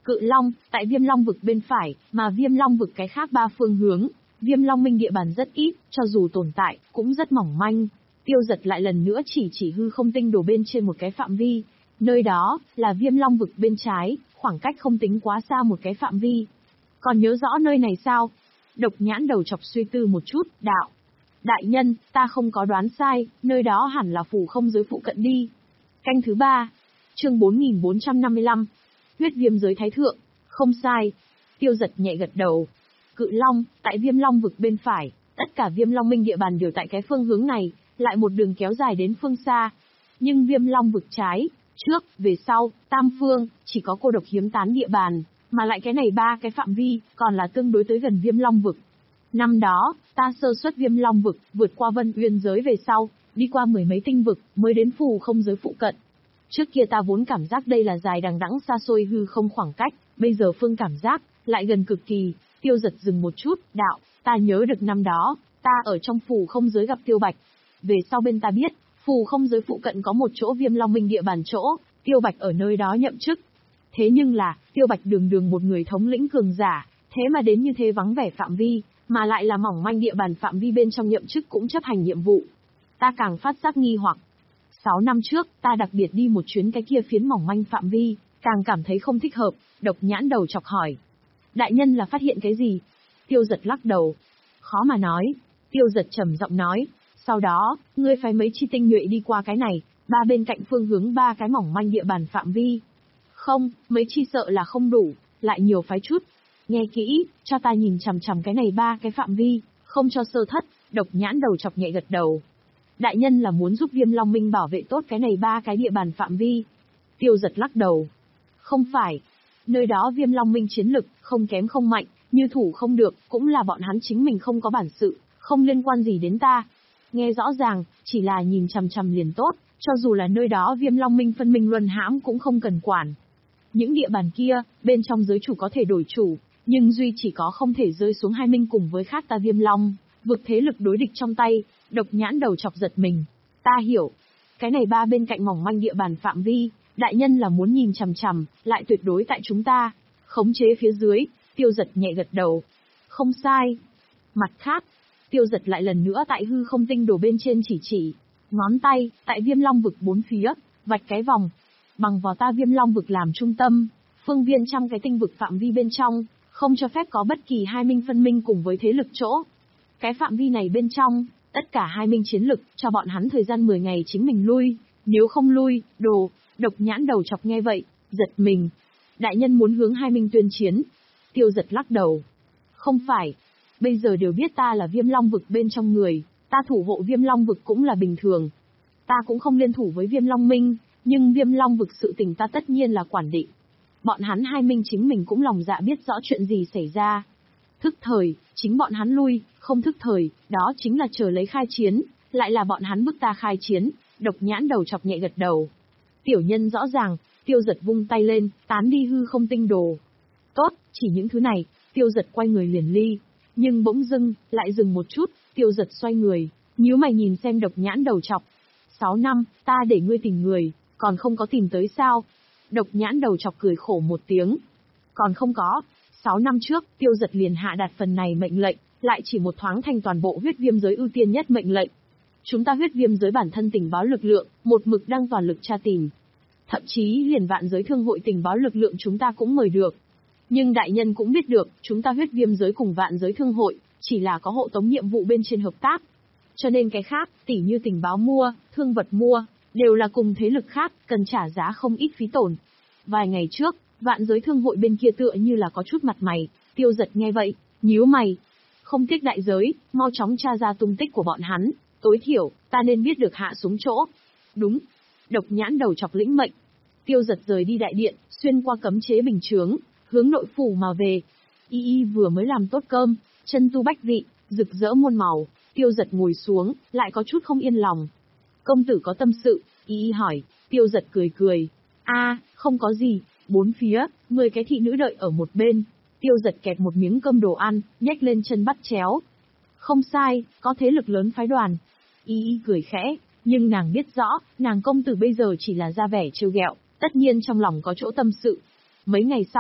Cự Long, tại Viêm Long vực bên phải, mà Viêm Long vực cái khác ba phương hướng, Viêm Long Minh địa bàn rất ít, cho dù tồn tại, cũng rất mỏng manh. Tiêu Giật lại lần nữa chỉ chỉ hư không tinh đồ bên trên một cái phạm vi. Nơi đó, là Viêm Long vực bên trái, khoảng cách không tính quá xa một cái phạm vi. Còn nhớ rõ nơi này sao? Độc Nhãn đầu chọc suy tư một chút, đạo. Đại nhân, ta không có đoán sai, nơi đó hẳn là phủ không giới phụ cận đi. Canh thứ ba, chương bốn nghìn bốn trăm năm mươi lăm. Huyết viêm giới thái thượng, không sai. Tiêu Giật nhẹ gật đầu. Cự Long, tại Viêm Long vực bên phải, tất cả Viêm Long Minh địa bàn đều tại cái phương hướng này, lại một đường kéo dài đến phương xa. Nhưng Viêm Long vực trái, trước, về sau, tam phương, chỉ có cô độc hiếm tán địa bàn, mà lại cái này ba cái phạm vi, còn là tương đối tới gần Viêm Long vực. Năm đó, ta sơ xuất Viêm Long vực, vượt qua Vân Uyên giới về sau, đi qua mười mấy tinh vực, mới đến phù không giới phụ cận. Trước kia ta vốn cảm giác đây là dài đằng đẵng xa xôi hư không khoảng cách, bây giờ phương cảm giác, lại gần cực kỳ. Tiêu Giật dừng một chút, đạo, ta nhớ được năm đó, ta ở trong phù không giới gặp Tiêu Bạch. Về sau bên ta biết, phù không giới phụ cận có một chỗ Viêm Long Minh địa bàn chỗ, Tiêu Bạch ở nơi đó nhậm chức. Thế nhưng là, Tiêu Bạch đường đường một người thống lĩnh cường giả, thế mà đến như thế vắng vẻ phạm vi, mà lại là mỏng manh địa bàn phạm vi bên trong nhậm chức cũng chấp hành nhiệm vụ. Ta càng phát giác nghi hoặc. Sáu năm trước, ta đặc biệt đi một chuyến cái kia phiến mỏng manh phạm vi, càng cảm thấy không thích hợp, Độc Nhãn đầu chọc hỏi. Đại nhân là phát hiện cái gì? Tiêu Giật lắc đầu. Khó mà nói. Tiêu Giật trầm giọng nói. Sau đó, ngươi phái mấy chi tinh nhuệ đi qua cái này, ba bên cạnh phương hướng ba cái mỏng manh địa bàn phạm vi. Không, mấy chi sợ là không đủ, lại nhiều phái chút. Nghe kỹ, cho ta nhìn chằm chằm cái này ba cái phạm vi, không cho sơ thất. Độc Nhãn đầu chọc nhẹ gật đầu. Đại nhân là muốn giúp Viêm Long Minh bảo vệ tốt cái này ba cái địa bàn phạm vi. Tiêu Giật lắc đầu. Không phải. Nơi đó Viêm Long Minh chiến lực, không kém không mạnh, như thủ không được, cũng là bọn hắn chính mình không có bản sự, không liên quan gì đến ta. Nghe rõ ràng, chỉ là nhìn chằm chằm liền tốt, cho dù là nơi đó Viêm Long Minh phân minh luân hãm cũng không cần quản. Những địa bàn kia, bên trong giới chủ có thể đổi chủ, nhưng duy chỉ có không thể rơi xuống hai minh cùng với khác ta Viêm Long, vực thế lực đối địch trong tay. Độc Nhãn đầu chọc giật mình. Ta hiểu. Cái này ba bên cạnh mỏng manh địa bàn phạm vi, đại nhân là muốn nhìn chằm chằm, lại tuyệt đối tại chúng ta. Khống chế phía dưới, Tiêu Giật nhẹ gật đầu. Không sai. Mặt khác, Tiêu Giật lại lần nữa tại hư không tinh đồ bên trên chỉ chỉ. Ngón tay, tại Viêm Long vực bốn phía, vạch cái vòng. Bằng vào ta Viêm Long vực làm trung tâm, phương viên trăm cái tinh vực phạm vi bên trong, không cho phép có bất kỳ hai minh phân minh cùng với thế lực chỗ. Cái phạm vi này bên trong, tất cả hai minh chiến lực, cho bọn hắn thời gian mười ngày chính mình lui, nếu không lui, đồ. Độc Nhãn đầu chọc nghe vậy, giật mình. Đại nhân muốn hướng hai minh tuyên chiến. Tiêu Giật lắc đầu. Không phải. Bây giờ đều biết ta là Viêm Long vực bên trong người, ta thủ hộ Viêm Long vực cũng là bình thường. Ta cũng không liên thủ với Viêm Long Minh, nhưng Viêm Long vực sự tình ta tất nhiên là quản định. Bọn hắn hai minh chính mình cũng lòng dạ biết rõ chuyện gì xảy ra. Thức thời, chính bọn hắn lui, không thức thời, đó chính là chờ lấy khai chiến, lại là bọn hắn bức ta khai chiến. Độc Nhãn đầu chọc nhẹ gật đầu. Tiểu nhân rõ ràng. Tiêu Giật vung tay lên, tán đi hư không tinh đồ. Tốt, chỉ những thứ này. Tiêu Giật quay người liền ly. Nhưng bỗng dưng, lại dừng một chút. Tiêu Giật xoay người, nhíu mày nhìn xem Độc Nhãn đầu chọc. Sáu năm, ta để ngươi tìm người, còn không có tìm tới sao? Độc Nhãn đầu chọc cười khổ một tiếng. Còn không có. Sáu năm trước, Tiêu Giật liền hạ đạt phần này mệnh lệnh, lại chỉ một thoáng thành toàn bộ huyết viêm giới ưu tiên nhất mệnh lệnh. Chúng ta huyết viêm giới bản thân tình báo lực lượng, một mực đang toàn lực tra tìm. Thậm chí liền vạn giới thương hội tình báo lực lượng chúng ta cũng mời được. Nhưng đại nhân cũng biết được, chúng ta huyết viêm giới cùng vạn giới thương hội, chỉ là có hộ tống nhiệm vụ bên trên hợp tác. Cho nên cái khác, tỉ như tình báo mua, thương vật mua, đều là cùng thế lực khác, cần trả giá không ít phí tổn. Vài ngày trước, vạn giới thương hội bên kia tựa như là có chút mặt mày. Tiêu Giật nghe vậy, nhíu mày. Không tiếc đại giới, mau chóng tra ra tung tích của bọn hắn. Tối thiểu, ta nên biết được hạ xuống chỗ. Đúng. Độc Nhãn đầu chọc lĩnh mệnh. Tiêu Giật rời đi đại điện, xuyên qua cấm chế bình chướng, hướng nội phủ mà về. Y Y vừa mới làm tốt cơm, chân tu bách vị, rực rỡ muôn màu. Tiêu Giật ngồi xuống, lại có chút không yên lòng. Công tử có tâm sự? Y Y hỏi. Tiêu Giật cười cười. A, không có gì. Bốn phía, mười cái thị nữ đợi ở một bên. Tiêu Giật kẹp một miếng cơm đồ ăn, nhếch lên chân bắt chéo. Không sai, có thế lực lớn phái đoàn. Y Y cười khẽ, nhưng nàng biết rõ, nàng công tử bây giờ chỉ là ra vẻ trêu ghẹo, tất nhiên trong lòng có chỗ tâm sự. Mấy ngày sau,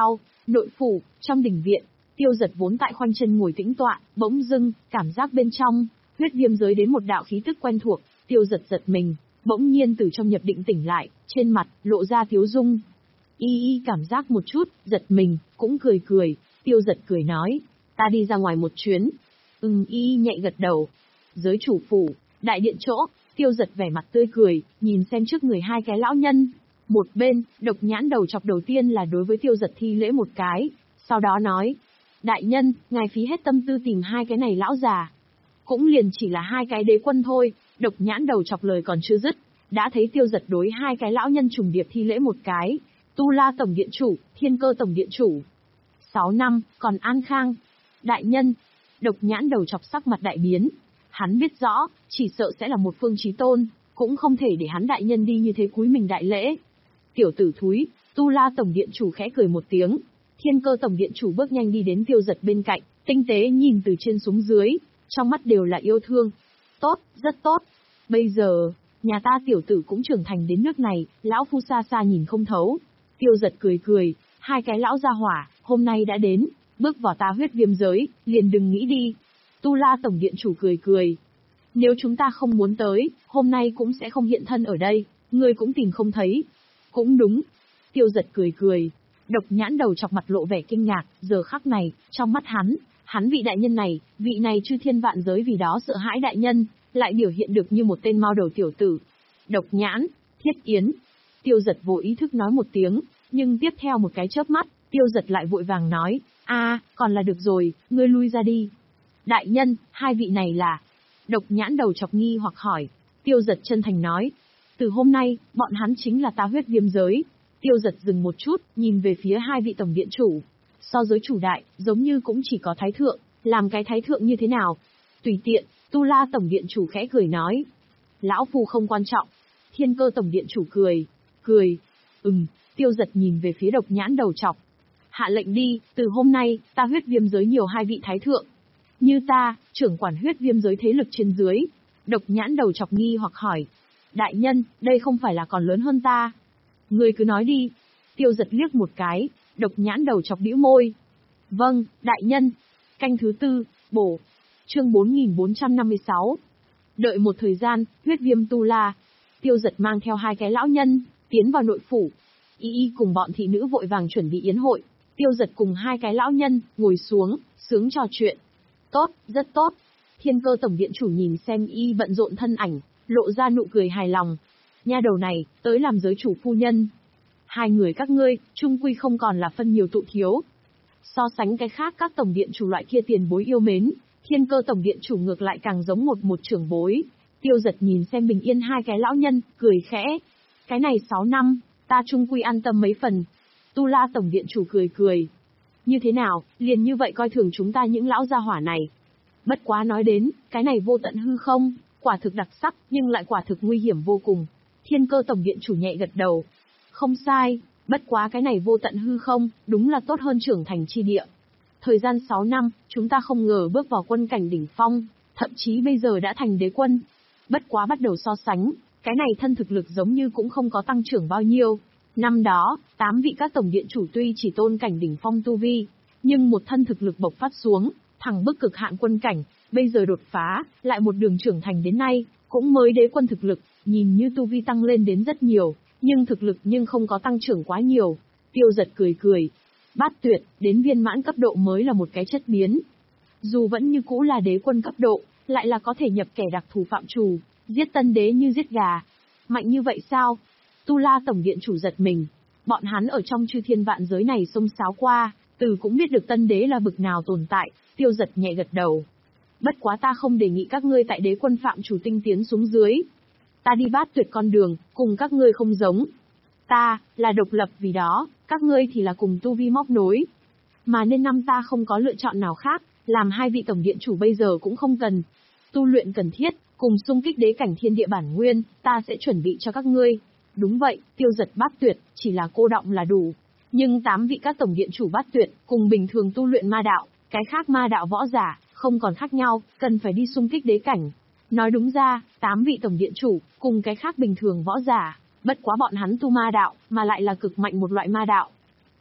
Nội phủ, trong đình viện, Tiêu Dật vốn tại khoanh chân ngồi tĩnh tọa, bỗng dưng, cảm giác bên trong, huyết viêm giới đến một đạo khí tức quen thuộc, Tiêu Dật giật mình, bỗng nhiên từ trong nhập định tỉnh lại, trên mặt, lộ ra tiếu dung. Y y cảm giác một chút, giật mình, cũng cười cười, Tiêu Dật cười nói, ta đi ra ngoài một chuyến. Ừm, y y nhạy gật đầu. Giới chủ phủ, đại điện chỗ, Tiêu Dật vẻ mặt tươi cười, nhìn xem trước người hai cái lão nhân. Một bên, Độc Nhãn đầu chọc đầu tiên là đối với Tiêu Dật thi lễ một cái, sau đó nói, đại nhân, ngài phí hết tâm tư tìm hai cái này lão già. Cũng liền chỉ là hai cái đế quân thôi. Độc Nhãn đầu chọc lời còn chưa dứt, đã thấy Tiêu Dật đối hai cái lão nhân trùng điệp thi lễ một cái. Tu La Tổng Điện Chủ, Thiên Cơ Tổng Điện Chủ. Sáu năm, còn an khang. Đại nhân. Độc Nhãn đầu chọc sắc mặt đại biến. Hắn biết rõ, chỉ sợ sẽ là một phương chí tôn, cũng không thể để hắn đại nhân đi như thế cúi mình đại lễ. Tiểu tử thúi, Tu La Tổng Điện Chủ khẽ cười một tiếng. Thiên Cơ Tổng Điện Chủ bước nhanh đi đến Tiêu Dật bên cạnh, tinh tế nhìn từ trên xuống dưới, trong mắt đều là yêu thương. Tốt, rất tốt. Bây giờ, nhà ta tiểu tử cũng trưởng thành đến nước này, lão phu xa xa nhìn không thấu. Tiêu Dật cười cười, hai cái lão gia hỏa, hôm nay đã đến, bước vào ta huyết viêm giới, liền đừng nghĩ đi. Tu La Tổng Điện Chủ cười cười. Nếu chúng ta không muốn tới, hôm nay cũng sẽ không hiện thân ở đây, ngươi cũng tìm không thấy. Cũng đúng. Tiêu Dật cười cười. Độc Nhãn đầu chọc mặt lộ vẻ kinh ngạc, giờ khắc này, trong mắt hắn, hắn vị đại nhân này, vị này chư thiên vạn giới vì đó sợ hãi đại nhân, lại biểu hiện được như một tên mao đầu tiểu tử. Độc Nhãn, Thiết Yến. Tiêu Dật vô ý thức nói một tiếng, nhưng tiếp theo một cái chớp mắt, Tiêu Dật lại vội vàng nói, a, còn là được rồi, ngươi lui ra đi. Đại nhân, hai vị này là... Độc Nhãn đầu chọc nghi hoặc hỏi. Tiêu Dật chân thành nói, từ hôm nay, bọn hắn chính là ta huyết viêm giới. Tiêu Dật dừng một chút, nhìn về phía hai vị tổng điện chủ. So giới chủ đại, giống như cũng chỉ có thái thượng, làm cái thái thượng như thế nào? Tùy tiện, Tu La Tổng Điện Chủ khẽ cười nói. Lão phu không quan trọng. Thiên Cơ Tổng Điện Chủ cười, cười, ừm, Tiêu Dật nhìn về phía Độc Nhãn đầu chọc. Hạ lệnh đi, từ hôm nay, ta huyết viêm giới nhiều hai vị thái thượng. Như ta, trưởng quản huyết viêm giới thế lực trên dưới. Độc Nhãn đầu chọc nghi hoặc hỏi. Đại nhân, đây không phải là còn lớn hơn ta. Người cứ nói đi. Tiêu Dật liếc một cái, Độc Nhãn đầu chọc bĩu môi. Vâng, đại nhân. Canh thứ tư, bổ. Chương bốn nghìn bốn trăm năm mươi sáu. Đợi một thời gian, huyết viêm tu la. Tiêu Dật mang theo hai cái lão nhân, tiến vào nội phủ. Y y cùng bọn thị nữ vội vàng chuẩn bị yến hội. Tiêu Dật cùng hai cái lão nhân, ngồi xuống, sướng trò chuyện. Tốt, rất tốt. Thiên Cơ Tổng Điện Chủ nhìn xem y bận rộn thân ảnh, lộ ra nụ cười hài lòng. Nha đầu này, tới làm giới chủ phu nhân. Hai người các ngươi, chung quy không còn là phân nhiều tụ thiếu. So sánh cái khác các tổng điện chủ loại kia tiền bối yêu mến, Thiên Cơ Tổng Điện Chủ ngược lại càng giống một một trưởng bối. Tiêu Dật nhìn xem bình yên hai cái lão nhân, cười khẽ. Cái này sáu năm, ta chung quy an tâm mấy phần. Tu La Tổng Điện Chủ cười cười. Như thế nào, liền như vậy coi thường chúng ta những lão gia hỏa này. Bất quá nói đến, cái này vô tận hư không, quả thực đặc sắc, nhưng lại quả thực nguy hiểm vô cùng. Thiên Cơ Tổng Điện Chủ nhẹ gật đầu. Không sai, bất quá cái này vô tận hư không, đúng là tốt hơn trưởng thành chi địa. Thời gian sáu năm, chúng ta không ngờ bước vào quân cảnh đỉnh phong, thậm chí bây giờ đã thành đế quân. Bất quá bắt đầu so sánh, cái này thân thực lực giống như cũng không có tăng trưởng bao nhiêu. Năm đó, tám vị các tổng điện chủ tuy chỉ tôn cảnh đỉnh phong tu vi, nhưng một thân thực lực bộc phát xuống, thẳng bức cực hạn quân cảnh, bây giờ đột phá, lại một đường trưởng thành đến nay, cũng mới đế quân thực lực, nhìn như tu vi tăng lên đến rất nhiều, nhưng thực lực nhưng không có tăng trưởng quá nhiều. Tiêu Dật cười cười. Bát tuyệt, đến viên mãn cấp độ mới là một cái chất biến. Dù vẫn như cũ là đế quân cấp độ, lại là có thể nhập kẻ đặc thù phạm trù, giết tân đế như giết gà. Mạnh như vậy sao? Tu La Tổng Điện Chủ giật mình. Bọn hắn ở trong chư thiên vạn giới này xông xáo qua, từ cũng biết được tân đế là bực nào tồn tại. Tiêu Dật nhẹ gật đầu. Bất quá ta không đề nghị các ngươi tại đế quân phạm chủ tinh tiến xuống dưới. Ta đi bát tuyệt con đường, cùng các ngươi không giống. Ta, là độc lập vì đó, các ngươi thì là cùng tu vi móc nối. Mà nên năm ta không có lựa chọn nào khác, làm hai vị tổng điện chủ bây giờ cũng không cần. Tu luyện cần thiết, cùng xung kích đế cảnh thiên địa bản nguyên, ta sẽ chuẩn bị cho các ngươi. Đúng vậy, Tiêu Dật bát tuyệt, chỉ là cô động là đủ. Nhưng tám vị các tổng điện chủ bát tuyệt, cùng bình thường tu luyện ma đạo, cái khác ma đạo võ giả, không còn khác nhau, cần phải đi xung kích đế cảnh. Nói đúng ra, tám vị tổng điện chủ, cùng cái khác bình thường võ giả, bất quá bọn hắn tu ma đạo, mà lại là cực mạnh một loại ma đạo.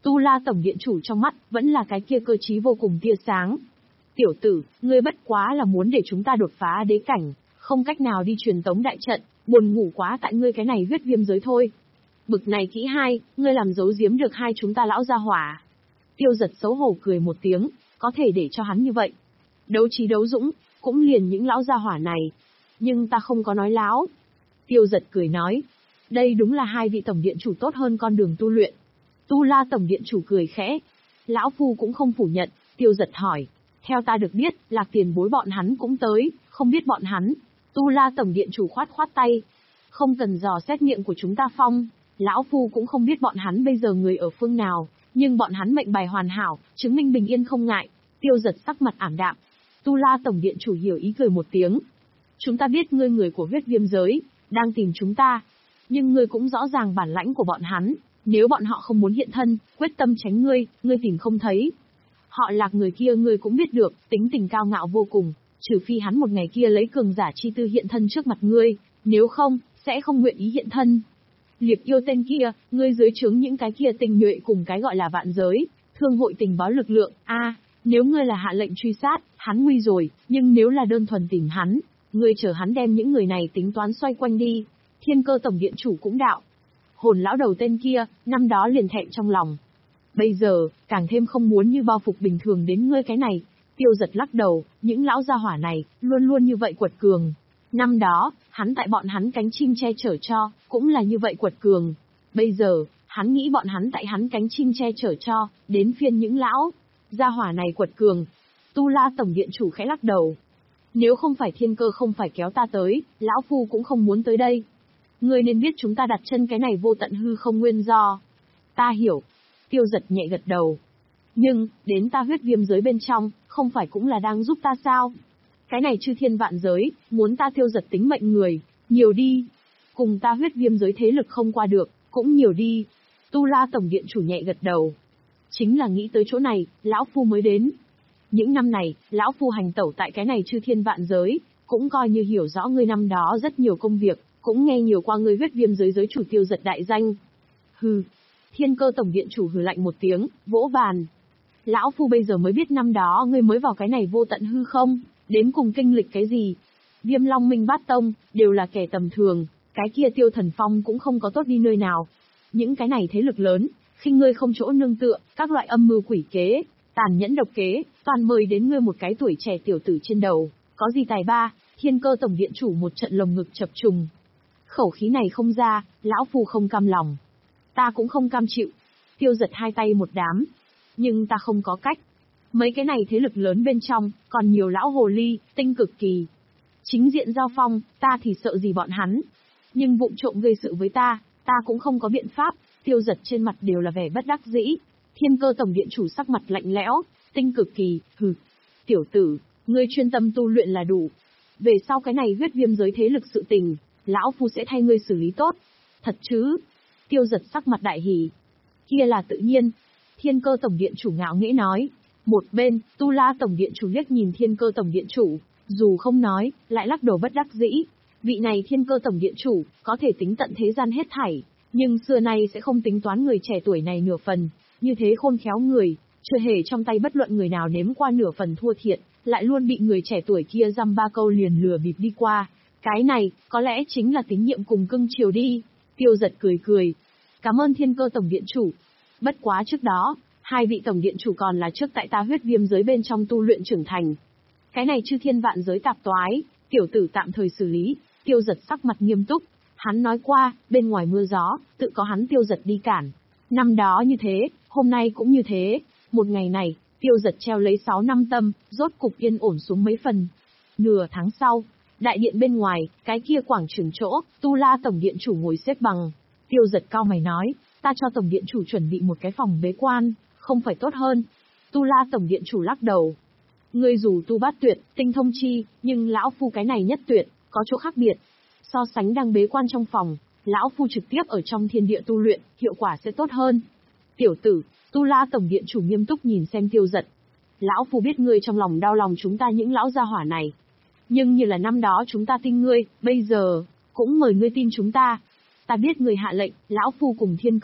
Tu La tổng điện chủ trong mắt, vẫn là cái kia cơ trí vô cùng tia sáng. Tiểu tử, ngươi bất quá là muốn để chúng ta đột phá đế cảnh, không cách nào đi truyền tống đại trận, buồn ngủ quá tại ngươi cái này huyết viêm giới thôi. Bực này kỹ hai, ngươi làm giấu giếm được hai chúng ta lão gia hỏa. Tiêu Giật xấu hổ cười một tiếng, có thể để cho hắn như vậy. Đấu trí đấu dũng, cũng liền những lão gia hỏa này. Nhưng ta không có nói láo. Tiêu Giật cười nói, đây đúng là hai vị tổng điện chủ tốt hơn con đường tu luyện. Tu La tổng điện chủ cười khẽ. Lão Phu cũng không phủ nhận, Tiêu Giật hỏi. Theo ta được biết, Lạc tiền bối bọn hắn cũng tới, không biết bọn hắn. Tu La tổng điện chủ khoát khoát tay. Không cần dò xét miệng của chúng ta phong, lão Phu cũng không biết bọn hắn bây giờ người ở phương nào, nhưng bọn hắn mệnh bài hoàn hảo, chứng minh bình yên không ngại. Tiêu Giật sắc mặt ảm đạm. Tu La tổng điện chủ hiểu ý cười một tiếng. Chúng ta biết ngươi người của huyết viêm giới, đang tìm chúng ta. Nhưng ngươi cũng rõ ràng bản lãnh của bọn hắn, nếu bọn họ không muốn hiện thân, quyết tâm tránh ngươi, ngươi tìm không thấy. Họ Lạc người kia ngươi cũng biết được, tính tình cao ngạo vô cùng, trừ phi hắn một ngày kia lấy cường giả chi tư hiện thân trước mặt ngươi, nếu không, sẽ không nguyện ý hiện thân. Liệp yêu tên kia, ngươi dưới trướng những cái kia tình nhuệ cùng cái gọi là vạn giới, thương hội tình báo lực lượng, a à, nếu ngươi là hạ lệnh truy sát, hắn nguy rồi, nhưng nếu là đơn thuần tìm hắn, ngươi chờ hắn đem những người này tính toán xoay quanh đi. Thiên Cơ tổng điện chủ cũng đạo. Hồn lão đầu tên kia, năm đó liền thẹn trong lòng. Bây giờ, càng thêm không muốn như bao phục bình thường đến ngươi cái này. Tiêu Giật lắc đầu, những lão gia hỏa này, luôn luôn như vậy quật cường. Năm đó, hắn tại bọn hắn cánh chim che chở cho, cũng là như vậy quật cường. Bây giờ, hắn nghĩ bọn hắn tại hắn cánh chim che chở cho, đến phiên những lão gia hỏa này quật cường. Tu La tổng điện chủ khẽ lắc đầu. Nếu không phải Thiên Cơ không phải kéo ta tới, lão Phu cũng không muốn tới đây. Ngươi nên biết chúng ta đặt chân cái này vô tận hư không nguyên do. Ta hiểu. Tiêu Giật nhẹ gật đầu. Nhưng, đến ta huyết viêm giới bên trong, không phải cũng là đang giúp ta sao? Cái này chư thiên vạn giới, muốn ta Tiêu Giật tính mệnh người, nhiều đi. Cùng ta huyết viêm giới thế lực không qua được, cũng nhiều đi. Tu La tổng điện chủ nhẹ gật đầu. Chính là nghĩ tới chỗ này, lão Phu mới đến. Những năm này, lão Phu hành tẩu tại cái này chư thiên vạn giới, cũng coi như hiểu rõ ngươi năm đó rất nhiều công việc, cũng nghe nhiều qua ngươi huyết viêm giới giới chủ Tiêu Giật đại danh. Hừ. Thiên Cơ tổng điện chủ hừ lạnh một tiếng, vỗ bàn. Lão Phu bây giờ mới biết năm đó ngươi mới vào cái này vô tận hư không, đến cùng kinh lịch cái gì. Viêm Long Minh Bát Tông, đều là kẻ tầm thường, cái kia Tiêu Thần Phong cũng không có tốt đi nơi nào. Những cái này thế lực lớn, khinh ngươi không chỗ nương tựa, các loại âm mưu quỷ kế, tàn nhẫn độc kế, toàn mời đến ngươi một cái tuổi trẻ tiểu tử trên đầu, có gì tài ba. Thiên Cơ tổng điện chủ một trận lồng ngực chập trùng. Khẩu khí này không ra, lão Phu không cam lòng. Ta cũng không cam chịu. Tiêu Giật hai tay một đám. Nhưng ta không có cách. Mấy cái này thế lực lớn bên trong, còn nhiều lão hồ ly, tinh cực kỳ. Chính diện giao phong, ta thì sợ gì bọn hắn. Nhưng vụng trộm gây sự với ta, ta cũng không có biện pháp. Tiêu Giật trên mặt đều là vẻ bất đắc dĩ. Thiên Cơ tổng điện chủ sắc mặt lạnh lẽo, tinh cực kỳ, hừ. Tiểu tử, ngươi chuyên tâm tu luyện là đủ. Về sau cái này huyết viêm giới thế lực sự tình, lão Phu sẽ thay ngươi xử lý tốt. Thật chứ? Tiêu Giật sắc mặt đại hỉ. Kia là tự nhiên. Thiên Cơ tổng điện chủ ngạo nghễ nói. Một bên, Tu La tổng điện chủ liếc nhìn Thiên Cơ tổng điện chủ, dù không nói, lại lắc đầu bất đắc dĩ. Vị này Thiên Cơ tổng điện chủ, có thể tính tận thế gian hết thảy, nhưng xưa nay sẽ không tính toán người trẻ tuổi này nửa phần, như thế khôn khéo người, chưa hề trong tay bất luận người nào nếm qua nửa phần thua thiệt, lại luôn bị người trẻ tuổi kia dăm ba câu liền lừa bịp đi qua. Cái này, có lẽ chính là tín nhiệm cùng cưng chiều đi. Tiêu Giật cười cười. Cảm ơn Thiên Cơ tổng điện chủ. Bất quá trước đó, hai vị tổng điện chủ còn là trước tại ta huyết viêm giới bên trong tu luyện trưởng thành. Cái này chư thiên vạn giới tạp toái, tiểu tử tạm thời xử lý. Tiêu Giật sắc mặt nghiêm túc. Hắn nói qua, bên ngoài mưa gió, tự có hắn Tiêu Giật đi cản. Năm đó như thế, hôm nay cũng như thế. Một ngày này, Tiêu Giật treo lấy sáu năm tâm, rốt cục yên ổn xuống mấy phần. Nửa tháng sau, đại điện bên ngoài, cái kia quảng trường chỗ, Tu La tổng điện chủ ngồi xếp bằng. Tiêu Giật cau mày nói, ta cho tổng điện chủ chuẩn bị một cái phòng bế quan, không phải tốt hơn. Tu La tổng điện chủ lắc đầu. Ngươi dù tu bát tuyệt, tinh thông chi, nhưng lão Phu cái này nhất tuyệt, có chỗ khác biệt. So sánh đang bế quan trong phòng, lão Phu trực tiếp ở trong thiên địa tu luyện, hiệu quả sẽ tốt hơn. Tiểu tử, Tu La tổng điện chủ nghiêm túc nhìn xem Tiêu Giật. Lão Phu biết ngươi trong lòng đau lòng chúng ta những lão gia hỏa này. Nhưng như là năm đó chúng ta tin ngươi, bây giờ, cũng mời ngươi tin chúng ta. Ta biết người hạ lệnh, lão Phu cùng Thiên Cơ,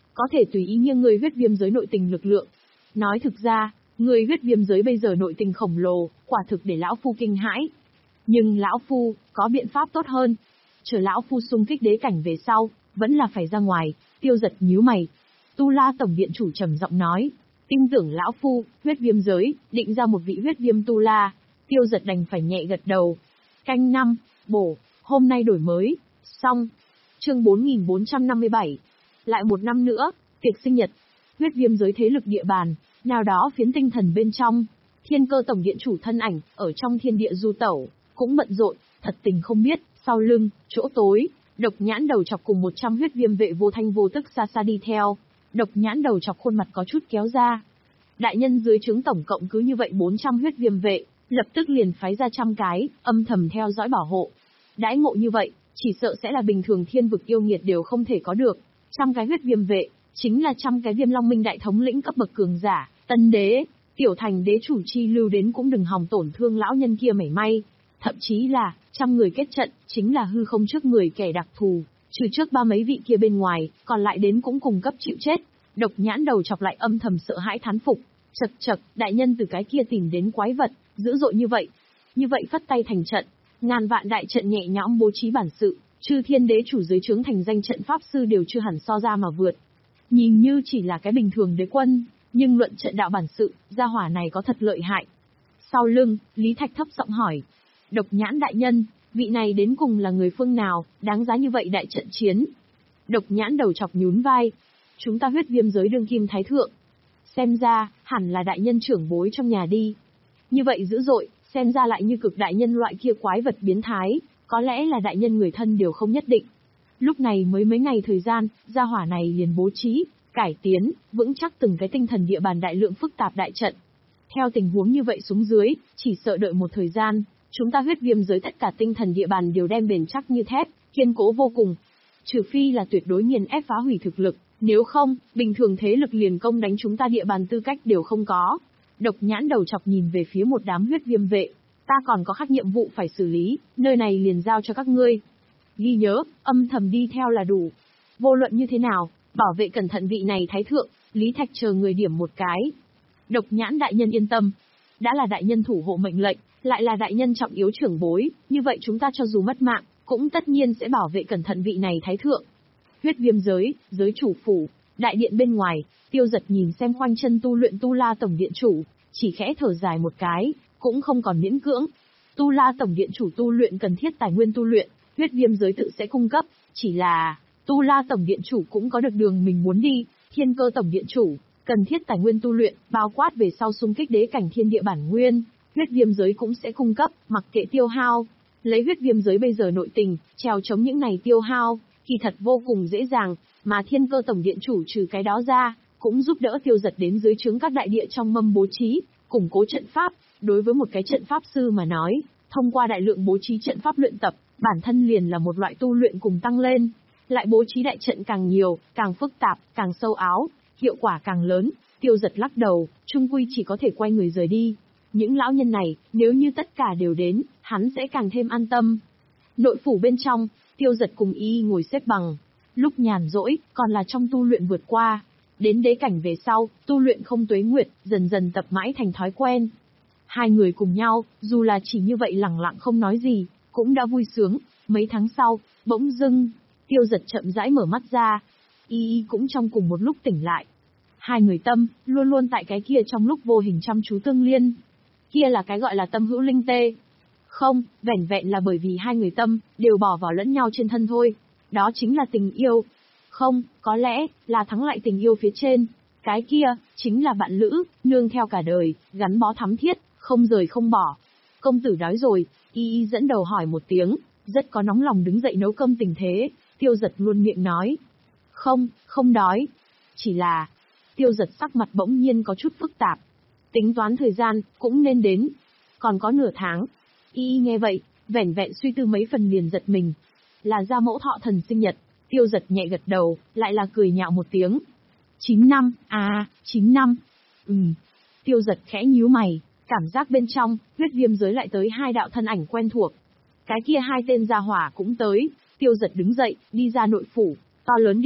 có thể tùy ý nghiêng người huyết viêm giới nội tình lực lượng. Nói thực ra, người huyết viêm giới bây giờ nội tình khổng lồ, quả thực để lão phu kinh hãi. Nhưng lão phu, có biện pháp tốt hơn. Chờ lão phu xung kích đế cảnh về sau, vẫn là phải ra ngoài. Tiêu Giật nhíu mày. Tu La tổng điện chủ trầm giọng nói, tin tưởng lão phu, huyết viêm giới, định ra một vị huyết viêm Tu La. Tiêu Giật đành phải nhẹ gật đầu. Canh năm, bổ, hôm nay đổi mới, xong. Chương bốn nghìn bốn trăm năm mươi bảy. Lại một năm nữa, tiệc sinh nhật. Huyết viêm giới thế lực địa bàn, nào đó phiến tinh thần bên trong. Thiên Cơ tổng điện chủ thân ảnh, ở trong thiên địa du tẩu, cũng bận rộn, thật tình không biết, sau lưng, chỗ tối, Độc Nhãn đầu chọc cùng một trăm huyết viêm vệ vô thanh vô tức xa xa đi theo. Độc Nhãn đầu chọc khuôn mặt có chút kéo ra. Đại nhân dưới trướng tổng cộng cứ như vậy bốn trăm huyết viêm vệ, lập tức liền phái ra trăm cái, âm thầm theo dõi bảo hộ. Đãi ngộ như vậy, chỉ sợ sẽ là bình thường thiên vực yêu nghiệt đều không thể có được. Trăm cái huyết viêm vệ, chính là trăm cái Viêm Long Minh đại thống lĩnh cấp bậc cường giả, tân đế, tiểu thành đế chủ chi lưu đến cũng đừng hòng tổn thương lão nhân kia mảy may. Thậm chí là, trăm người kết trận, chính là hư không trước người kẻ đặc thù, trừ trước ba mấy vị kia bên ngoài, còn lại đến cũng cùng cấp chịu chết. Độc Nhãn đầu chọc lại âm thầm sợ hãi thán phục. Chậc chậc, đại nhân từ cái kia tìm đến quái vật, dữ dội như vậy. Như vậy phất tay thành trận, ngàn vạn đại trận nhẹ nhõm bố trí bản sự, chư thiên đế chủ dưới trướng thành danh trận pháp sư đều chưa hẳn so ra mà vượt. Nhìn như chỉ là cái bình thường đế quân, nhưng luận trận đạo bản sự, gia hỏa này có thật lợi hại. Sau lưng, Lý Thạch thấp giọng hỏi. Độc Nhãn đại nhân, vị này đến cùng là người phương nào, đáng giá như vậy đại trận chiến? Độc Nhãn đầu chọc nhún vai. Chúng ta huyết viêm giới đương kim thái thượng. Xem ra, hẳn là đại nhân trưởng bối trong nhà đi. Như vậy dữ dội, xem ra lại như cực đại nhân loại kia quái vật biến thái, có lẽ là đại nhân người thân đều không nhất định. Lúc này mới mấy ngày thời gian, gia hỏa này liền bố trí, cải tiến, vững chắc từng cái tinh thần địa bàn đại lượng phức tạp đại trận. Theo tình huống như vậy xuống dưới, chỉ sợ đợi một thời gian, chúng ta huyết viêm giới tất cả tinh thần địa bàn đều đem bền chắc như thép, kiên cố vô cùng. Trừ phi là tuyệt đối nghiền ép phá hủy thực lực, nếu không, bình thường thế lực liền công đánh chúng ta địa bàn tư cách đều không có. Độc Nhãn đầu chọc nhìn về phía một đám huyết viêm vệ. Ta còn có khác nhiệm vụ phải xử lý, nơi này liền giao cho các ngươi. Ghi nhớ, âm thầm đi theo là đủ. Vô luận như thế nào, bảo vệ cẩn thận vị này thái thượng, Lý Thạch chờ người điểm một cái. Độc Nhãn đại nhân yên tâm. Đã là đại nhân thủ hộ mệnh lệnh, lại là đại nhân trọng yếu trưởng bối, như vậy chúng ta cho dù mất mạng, cũng tất nhiên sẽ bảo vệ cẩn thận vị này thái thượng. Huyết viêm giới, giới chủ phủ, đại điện bên ngoài, Tiêu Giật nhìn xem khoanh chân tu luyện Tu La tổng điện chủ, chỉ khẽ thở dài một cái, cũng không còn miễn cưỡng. Tu La tổng điện chủ tu luyện cần thiết tài nguyên tu luyện, huyết viêm giới tự sẽ cung cấp, chỉ là Tu La tổng điện chủ cũng có được đường mình muốn đi. Thiên Cơ tổng điện chủ cần thiết tài nguyên tu luyện, bao quát về sau xung kích đế cảnh thiên địa bản nguyên, huyết viêm giới cũng sẽ cung cấp, mặc kệ tiêu hao. Lấy huyết viêm giới bây giờ nội tình, trèo chống những này tiêu hao, kỳ thật vô cùng dễ dàng, mà Thiên Cơ tổng điện chủ trừ cái đó ra, cũng giúp đỡ Tiêu Giật đến dưới trướng các đại địa trong mâm bố trí, củng cố trận pháp. Đối với một cái trận pháp sư mà nói, thông qua đại lượng bố trí trận pháp luyện tập, bản thân liền là một loại tu luyện cùng tăng lên. Lại bố trí đại trận càng nhiều, càng phức tạp, càng sâu áo, hiệu quả càng lớn. Tiêu Giật lắc đầu, chung quy chỉ có thể quay người rời đi. Những lão nhân này, nếu như tất cả đều đến, hắn sẽ càng thêm an tâm. Nội phủ bên trong, Tiêu Giật cùng Y ngồi xếp bằng. Lúc nhàn rỗi, còn là trong tu luyện vượt qua. Đến đế cảnh về sau, tu luyện không tuế nguyệt, dần dần tập mãi thành thói quen. Hai người cùng nhau, dù là chỉ như vậy lẳng lặng không nói gì, cũng đã vui sướng. Mấy tháng sau, bỗng dưng, Tiêu Giật chậm rãi mở mắt ra. Y Y cũng trong cùng một lúc tỉnh lại. Hai người tâm, luôn luôn tại cái kia trong lúc vô hình chăm chú tương liên. Kia là cái gọi là tâm hữu linh tê. Không, vẻn vẹn là bởi vì hai người tâm, đều bỏ vào lẫn nhau trên thân thôi. Đó chính là tình yêu. Không, có lẽ, là thắng lại tình yêu phía trên. Cái kia, chính là bạn lữ, nương theo cả đời, gắn bó thắm thiết, không rời không bỏ. Công tử đói rồi, Y Y dẫn đầu hỏi một tiếng, rất có nóng lòng đứng dậy nấu cơm tình thế. Tiêu Giật luôn miệng nói. Không, không đói. Chỉ là, Tiêu Giật sắc mặt bỗng nhiên có chút phức tạp. Tính toán thời gian, cũng nên đến. Còn có nửa tháng. Y Y nghe vậy, vẻn vẹn suy tư mấy phần liền giật mình. Là gia mẫu thọ thần sinh nhật. Tiêu Giật nhẹ gật đầu, lại là cười nhạo một tiếng. Chín năm, à, chín năm. Ừm. Tiêu Giật khẽ nhíu mày, cảm giác bên trong, huyết viêm giới lại tới hai đạo thân ảnh quen thuộc. Cái kia hai tên gia hỏa cũng tới. Tiêu Giật đứng dậy, đi ra nội phủ, to lớn điện,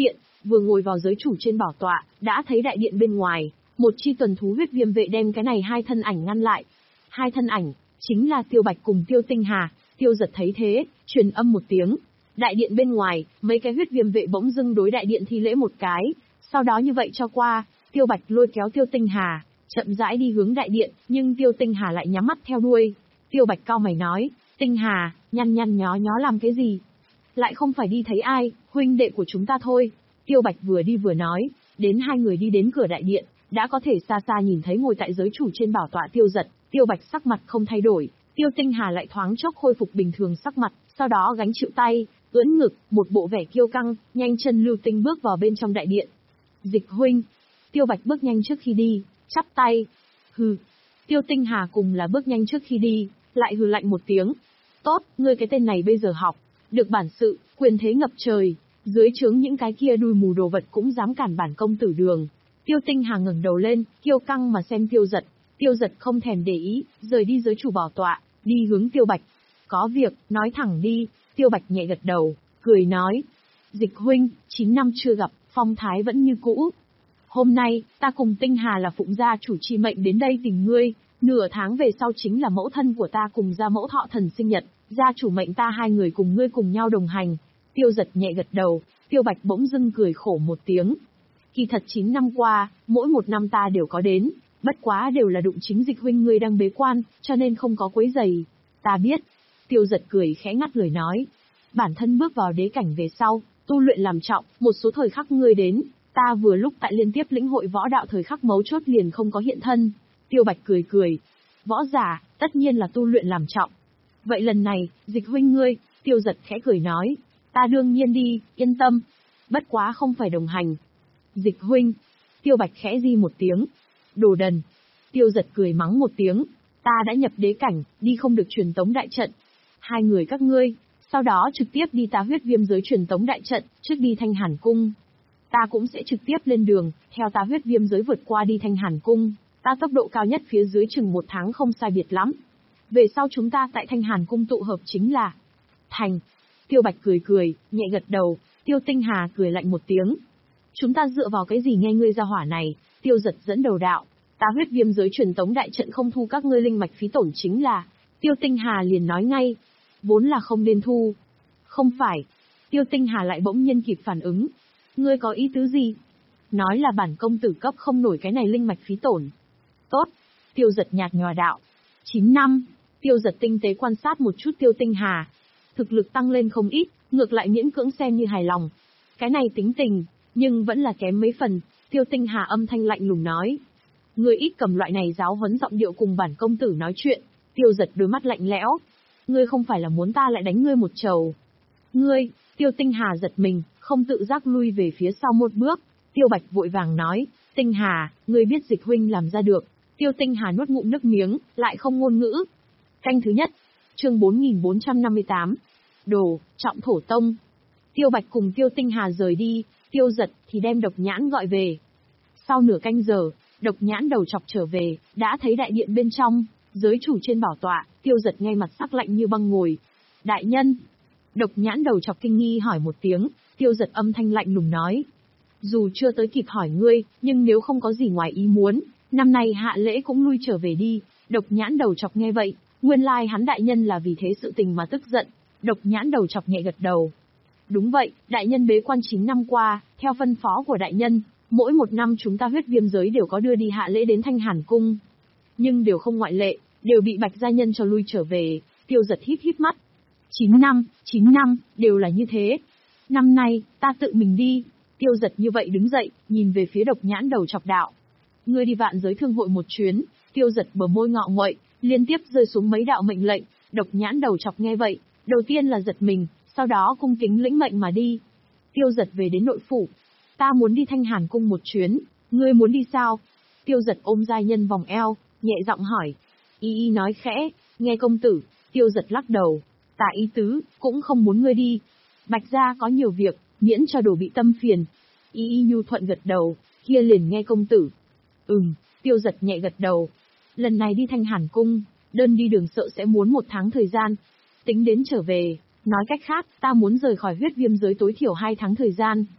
vừa ngồi vào giới chủ trên bảo tọa, đã thấy đại điện bên ngoài, một chi tuần thú huyết viêm vệ đem cái này hai thân ảnh ngăn lại. Hai thân ảnh, chính là Tiêu Bạch cùng Tiêu Tinh Hà. Tiêu Giật thấy thế, truyền âm một tiếng. Đại điện bên ngoài, mấy cái huyết viêm vệ bỗng dưng đối đại điện thi lễ một cái, sau đó như vậy cho qua, Tiêu Bạch lôi kéo Tiêu Tinh Hà, chậm rãi đi hướng đại điện, nhưng Tiêu Tinh Hà lại nhắm mắt theo đuôi. Tiêu Bạch cau mày nói, Tinh Hà, nhăn nhăn nhó nhó làm cái gì? Lại không phải đi thấy ai, huynh đệ của chúng ta thôi. Tiêu Bạch vừa đi vừa nói, đến hai người đi đến cửa đại điện, đã có thể xa xa nhìn thấy ngồi tại giới chủ trên bảo tọa Tiêu Giật. Tiêu Bạch sắc mặt không thay đổi, Tiêu Tinh Hà lại thoáng chốc khôi phục bình thường sắc mặt, sau đó gánh chịu tay, ưỡn ngực, một bộ vẻ kiêu căng, nhanh chân lưu tinh bước vào bên trong đại điện. Dịch huynh. Tiêu Bạch bước nhanh trước khi đi, chắp tay. Hừ. Tiêu Tinh Hà cùng là bước nhanh trước khi đi, lại hừ lạnh một tiếng. Tốt, ngươi cái tên này bây giờ học, được bản sự, quyền thế ngập trời, dưới trướng những cái kia đùi mù đồ vật cũng dám cản bản công tử Đường. Tiêu Tinh Hà ngẩng đầu lên, kiêu căng mà xem Tiêu Giật. Tiêu Giật không thèm để ý, rời đi giới chủ bảo tọa, đi hướng Tiêu Bạch. Có việc, nói thẳng đi. Tiêu Bạch nhẹ gật đầu, cười nói. Dịch huynh, chín năm chưa gặp, phong thái vẫn như cũ. Hôm nay, ta cùng Tinh Hà là phụng gia chủ chi mệnh đến đây tìm ngươi, nửa tháng về sau chính là mẫu thân của ta cùng gia mẫu thọ thần sinh nhật, gia chủ mệnh ta hai người cùng ngươi cùng nhau đồng hành. Tiêu Giật nhẹ gật đầu, Tiêu Bạch bỗng dưng cười khổ một tiếng. Kỳ thật chín năm qua, mỗi một năm ta đều có đến, bất quá đều là đụng chính dịch huynh ngươi đang bế quan, cho nên không có quấy giày. Ta biết. Tiêu Giật cười khẽ ngắt lời nói. Bản thân bước vào đế cảnh về sau, tu luyện làm trọng, một số thời khắc ngươi đến, ta vừa lúc tại liên tiếp lĩnh hội võ đạo thời khắc mấu chốt liền không có hiện thân. Tiêu Bạch cười cười. Võ giả, tất nhiên là tu luyện làm trọng. Vậy lần này, dịch huynh ngươi, Tiêu Giật khẽ cười nói. Ta đương nhiên đi, yên tâm. Bất quá không phải đồng hành. Dịch huynh. Tiêu Bạch khẽ di một tiếng. Đồ đần. Tiêu Giật cười mắng một tiếng. Ta đã nhập đế cảnh, đi không được truyền tống đại trận. Hai người các ngươi, sau đó trực tiếp đi ta huyết viêm giới truyền tống đại trận, trước đi Thanh Hàn Cung. Ta cũng sẽ trực tiếp lên đường, theo ta huyết viêm giới vượt qua đi Thanh Hàn Cung. Ta tốc độ cao nhất phía dưới chừng một tháng không sai biệt lắm. Về sau chúng ta tại Thanh Hàn Cung tụ hợp chính là thành. Tiêu Bạch cười cười, nhẹ gật đầu. Tiêu Tinh Hà cười lạnh một tiếng. Chúng ta dựa vào cái gì nghe ngươi ra hỏa này? Tiêu Giật dẫn đầu đạo. Ta huyết viêm giới truyền tống đại trận không thu các ngươi linh mạch phí tổn chính là. Tiêu Tinh Hà liền nói ngay. Vốn là không nên thu. Không phải. Tiêu Tinh Hà lại bỗng nhiên kịp phản ứng. Ngươi có ý tứ gì? Nói là bản công tử cấp không nổi cái này linh mạch phí tổn. Tốt. Tiêu Giật nhạt nhòa đạo. chín năm. Tiêu Giật tinh tế quan sát một chút Tiêu Tinh Hà. Thực lực tăng lên không ít, ngược lại miễn cưỡng xem như hài lòng. Cái này tính tình, nhưng vẫn là kém mấy phần. Tiêu Tinh Hà âm thanh lạnh lùng nói. Ngươi ít cầm loại này giáo huấn giọng điệu cùng bản công tử nói chuyện. Tiêu Giật đôi mắt lạnh lẽo. Ngươi không phải là muốn ta lại đánh ngươi một trầu. Ngươi, Tiêu Tinh Hà giật mình, không tự giác lui về phía sau một bước. Tiêu Bạch vội vàng nói, Tinh Hà, ngươi biết dịch huynh làm ra được. Tiêu Tinh Hà nuốt ngụm nước miếng, lại không ngôn ngữ. Canh thứ nhất, chương bốn nghìn bốn trăm năm mươi tám. Đồ, trọng thổ tông. Tiêu Bạch cùng Tiêu Tinh Hà rời đi, Tiêu Giật thì đem Độc Nhãn gọi về. Sau nửa canh giờ, Độc Nhãn đầu chọc trở về, đã thấy đại điện bên trong, giới chủ trên bảo tọa, Tiêu Giật ngay mặt sắc lạnh như băng ngồi. Đại nhân. Độc Nhãn đầu chọc kinh nghi hỏi một tiếng, Tiêu Giật âm thanh lạnh lùng nói. Dù chưa tới kịp hỏi ngươi, nhưng nếu không có gì ngoài ý muốn, năm nay hạ lễ cũng lui trở về đi. Độc Nhãn đầu chọc nghe vậy, nguyên lai hắn đại nhân là vì thế sự tình mà tức giận. Độc Nhãn đầu chọc nhẹ gật đầu. Đúng vậy, đại nhân bế quan chín năm qua, theo phân phó của đại nhân, mỗi một năm chúng ta huyết viêm giới đều có đưa đi hạ lễ đến Thanh Hàn Cung. Nhưng đều không ngoại lệ, đều bị Bạch gia nhân cho lui trở về. Tiêu Giật híp híp mắt. chín năm, chín năm, đều là như thế. Năm nay, ta tự mình đi. Tiêu Giật như vậy đứng dậy, nhìn về phía Độc Nhãn đầu chọc đạo. Ngươi đi vạn giới thương hội một chuyến. Tiêu Giật bờ môi ngọ nguậy, liên tiếp rơi xuống mấy đạo mệnh lệnh. Độc Nhãn đầu chọc nghe vậy, đầu tiên là giật mình, sau đó cung kính lĩnh mệnh mà đi. Tiêu Giật về đến nội phủ. Ta muốn đi Thanh Hàn Cung một chuyến, ngươi muốn đi sao? Tiêu Giật ôm giai nhân vòng eo, nhẹ giọng hỏi. Y y nói khẽ, nghe công tử. Tiêu Giật lắc đầu. Ta ý tứ, cũng không muốn ngươi đi. Bạch gia có nhiều việc, miễn cho đồ bị tâm phiền. Y y nhu thuận gật đầu, kia liền nghe công tử. Ừm, Tiêu Giật nhẹ gật đầu. Lần này đi Thanh Hàn Cung, đơn đi đường sợ sẽ muốn một tháng thời gian. Tính đến trở về, nói cách khác, ta muốn rời khỏi huyết viêm giới tối thiểu hai tháng thời gian.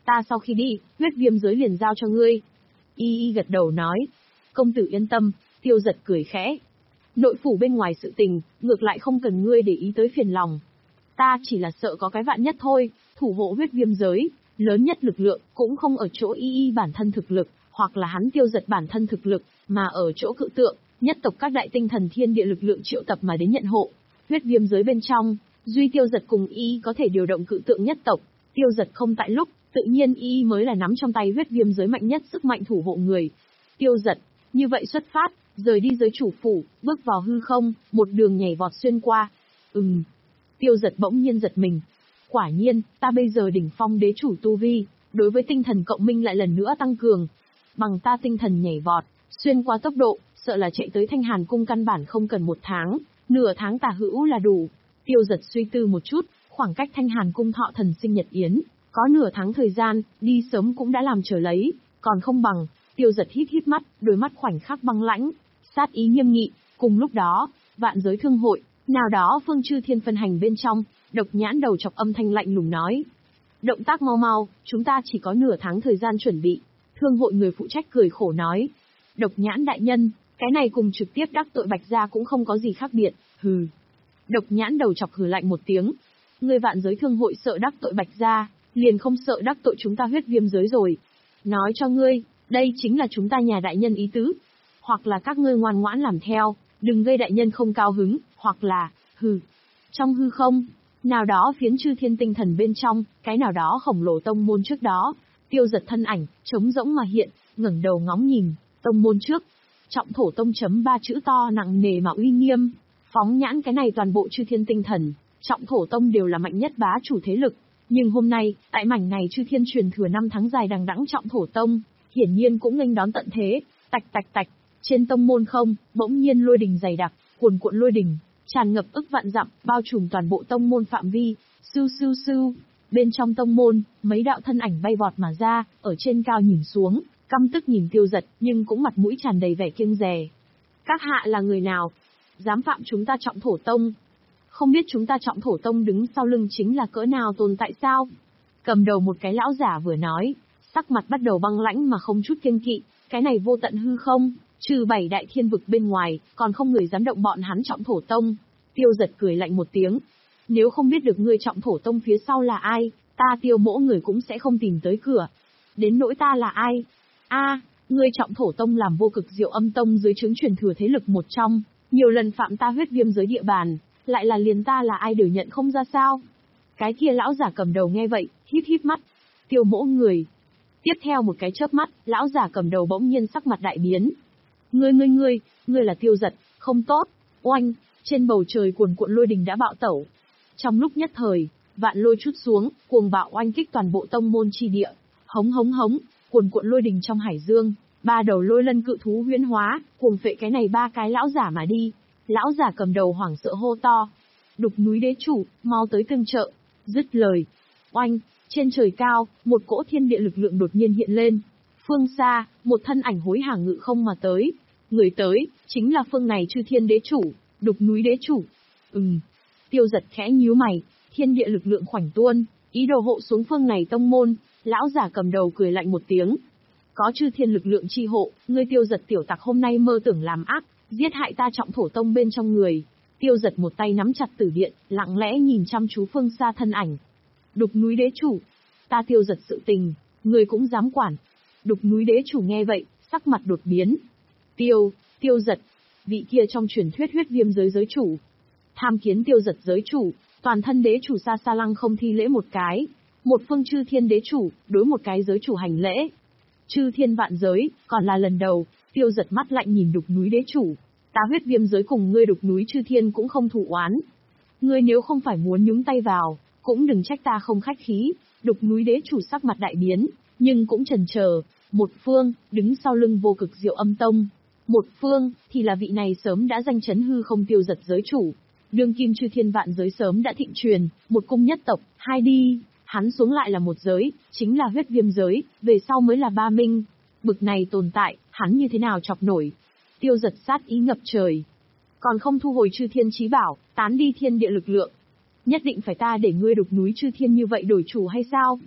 Ta sau khi đi, huyết viêm giới liền giao cho ngươi. Y Y gật đầu nói. Công tử yên tâm, Tiêu Giật cười khẽ. Nội phủ bên ngoài sự tình, ngược lại không cần ngươi để ý tới phiền lòng. Ta chỉ là sợ có cái vạn nhất thôi, thủ hộ huyết viêm giới, lớn nhất lực lượng, cũng không ở chỗ Y Y bản thân thực lực, hoặc là hắn Tiêu Giật bản thân thực lực, mà ở chỗ cự tượng, nhất tộc các đại tinh thần thiên địa lực lượng triệu tập mà đến nhận hộ. Huyết viêm giới bên trong, duy Tiêu Giật cùng Y Y có thể điều động cự tượng nhất tộc, Tiêu Giật không tại lúc, tự nhiên Y Y mới là nắm trong tay huyết viêm giới mạnh nhất sức mạnh thủ hộ người. Tiêu Giật, như vậy xuất phát, rời đi giới chủ phủ, bước vào hư không, một đường nhảy vọt xuyên qua. Ừm. Tiêu Giật bỗng nhiên giật mình. Quả nhiên, ta bây giờ đỉnh phong đế chủ tu vi, đối với tinh thần cộng minh lại lần nữa tăng cường. Bằng ta tinh thần nhảy vọt, xuyên qua tốc độ, sợ là chạy tới Thanh Hàn cung căn bản không cần một tháng, nửa tháng tà hữu là đủ. Tiêu Giật suy tư một chút, khoảng cách Thanh Hàn cung thọ thần sinh nhật yến, có nửa tháng thời gian, đi sớm cũng đã làm trở lấy, còn không bằng. Tiêu Giật hít hít mắt, đôi mắt khoảnh khắc băng lãnh, sát ý nghiêm nghị. Cùng lúc đó, vạn giới thương hội, nào đó Phương Chư Thiên phân hành bên trong, Độc Nhãn đầu chọc âm thanh lạnh lùng nói. Động tác mau mau, chúng ta chỉ có nửa tháng thời gian chuẩn bị. Thương hội người phụ trách cười khổ nói. Độc Nhãn đại nhân, cái này cùng trực tiếp đắc tội Bạch Gia cũng không có gì khác biệt, hừ. Độc Nhãn đầu chọc hừ lạnh một tiếng. Người vạn giới thương hội sợ đắc tội Bạch Gia, liền không sợ đắc tội chúng ta huyết viêm giới rồi. Nói cho ngươi, đây chính là chúng ta nhà đại nhân ý tứ. Hoặc là các ngươi ngoan ngoãn làm theo, đừng gây đại nhân không cao hứng, hoặc là, hừ. Trong hư không, nào đó phiến Chư Thiên tinh thần bên trong, cái nào đó khổng lồ tông môn trước đó, Tiêu Giật thân ảnh, trống rỗng mà hiện, ngẩng đầu ngóng nhìn, tông môn trước. Trọng thổ tông chấm ba chữ to nặng nề mà uy nghiêm, phóng nhãn cái này toàn bộ Chư Thiên tinh thần, trọng thổ tông đều là mạnh nhất bá chủ thế lực. Nhưng hôm nay, tại mảnh này Chư Thiên truyền thừa năm tháng dài đằng đẵng trọng thổ tông, hiển nhiên cũng nghênh đón tận thế, tạch tạch tạch, trên tông môn không, bỗng nhiên lôi đình dày đặc, cuồn cuộn lôi đình, tràn ngập ức vạn dặm, bao trùm toàn bộ tông môn phạm vi, sưu sưu sưu. Bên trong tông môn, mấy đạo thân ảnh bay vọt mà ra, ở trên cao nhìn xuống, căm tức nhìn Tiêu Giật, nhưng cũng mặt mũi tràn đầy vẻ kiêng dè. Các hạ là người nào? Dám phạm chúng ta trọng thổ tông? Không biết chúng ta trọng thổ tông đứng sau lưng chính là cỡ nào tồn tại sao? Cầm đầu một cái lão giả vừa nói, sắc mặt bắt đầu băng lãnh mà không chút kiêng kỵ, cái này vô tận hư không, trừ bảy đại thiên vực bên ngoài, còn không người dám động bọn hắn trọng thổ tông. Tiêu Giật cười lạnh một tiếng. Nếu không biết được ngươi trọng thổ tông phía sau là ai, ta Tiêu mỗ người cũng sẽ không tìm tới cửa. Đến nỗi ta là ai? A, à, ngươi trọng thổ tông làm vô cực diệu âm tông dưới trướng truyền thừa thế lực một trong, nhiều lần phạm ta huyết viêm giới địa bàn, lại là liền ta là ai đều nhận không ra sao? Cái kia lão giả cầm đầu nghe vậy, híp híp mắt. Tiêu mỗ người. Tiếp theo một cái chớp mắt, lão giả cầm đầu bỗng nhiên sắc mặt đại biến. Ngươi ngươi ngươi, ngươi là Tiêu Giật, không tốt. Oanh, trên bầu trời cuồn cuộn lôi đình đã bạo tẩu. Trong lúc nhất thời, vạn lôi chút xuống, cuồng bạo oanh kích toàn bộ tông môn chi địa. Hống hống hống, cuồn cuộn lôi đình trong hải dương, ba đầu lôi lân cự thú huyễn hóa, cuồng phệ cái này ba cái lão giả mà đi. Lão giả cầm đầu hoảng sợ hô to. Đục núi đế chủ, mau tới tương trợ. Dứt lời. Oanh, trên trời cao, một cỗ thiên địa lực lượng đột nhiên hiện lên. Phương xa, một thân ảnh hối hả ngự không mà tới. Người tới, chính là phương này Chư Thiên đế chủ, đục núi đế chủ. Ừm. Tiêu Giật khẽ nhíu mày, thiên địa lực lượng khoảnh tuôn, ý đồ hộ xuống phương này tông môn. Lão giả cầm đầu cười lạnh một tiếng. Có Chư Thiên lực lượng chi hộ, ngươi Tiêu Giật tiểu tặc hôm nay mơ tưởng làm ác, giết hại ta trọng thổ tông bên trong người. Tiêu Giật một tay nắm chặt tử điện, lặng lẽ nhìn chăm chú phương xa thân ảnh. Đục núi đế chủ, ta Tiêu Giật sự tình, người cũng dám quản. Đục núi đế chủ nghe vậy, sắc mặt đột biến. Tiêu, Tiêu Giật, vị kia trong truyền thuyết huyết viêm giới giới chủ. Tham kiến Tiêu Giật giới chủ, toàn thân đế chủ Sa Sa Lăng không thi lễ một cái. Một phương Chư Thiên đế chủ, đối một cái giới chủ hành lễ. Chư Thiên vạn giới, còn là lần đầu. Tiêu Giật mắt lạnh nhìn đục núi đế chủ. Ta huyết viêm giới cùng ngươi đục núi Chư Thiên cũng không thù oán. Ngươi nếu không phải muốn nhúng tay vào, cũng đừng trách ta không khách khí. Đục núi đế chủ sắc mặt đại biến, nhưng cũng chần chờ. Một phương, đứng sau lưng vô cực diệu âm tông. Một phương, thì là vị này sớm đã danh chấn hư không Tiêu Giật giới chủ. Đương kim Chư Thiên vạn giới sớm đã thịnh truyền, một cung nhất tộc, hai đi. Hắn xuống lại là một giới, chính là huyết viêm giới, về sau mới là ba minh. Bực này tồn tại, hắn như thế nào chọc nổi. Tiêu Giật sát ý ngập trời. Còn không thu hồi Chư Thiên chí bảo, tán đi thiên địa lực lượng. Nhất định phải ta để ngươi đục núi Chư Thiên như vậy đổi chủ hay sao?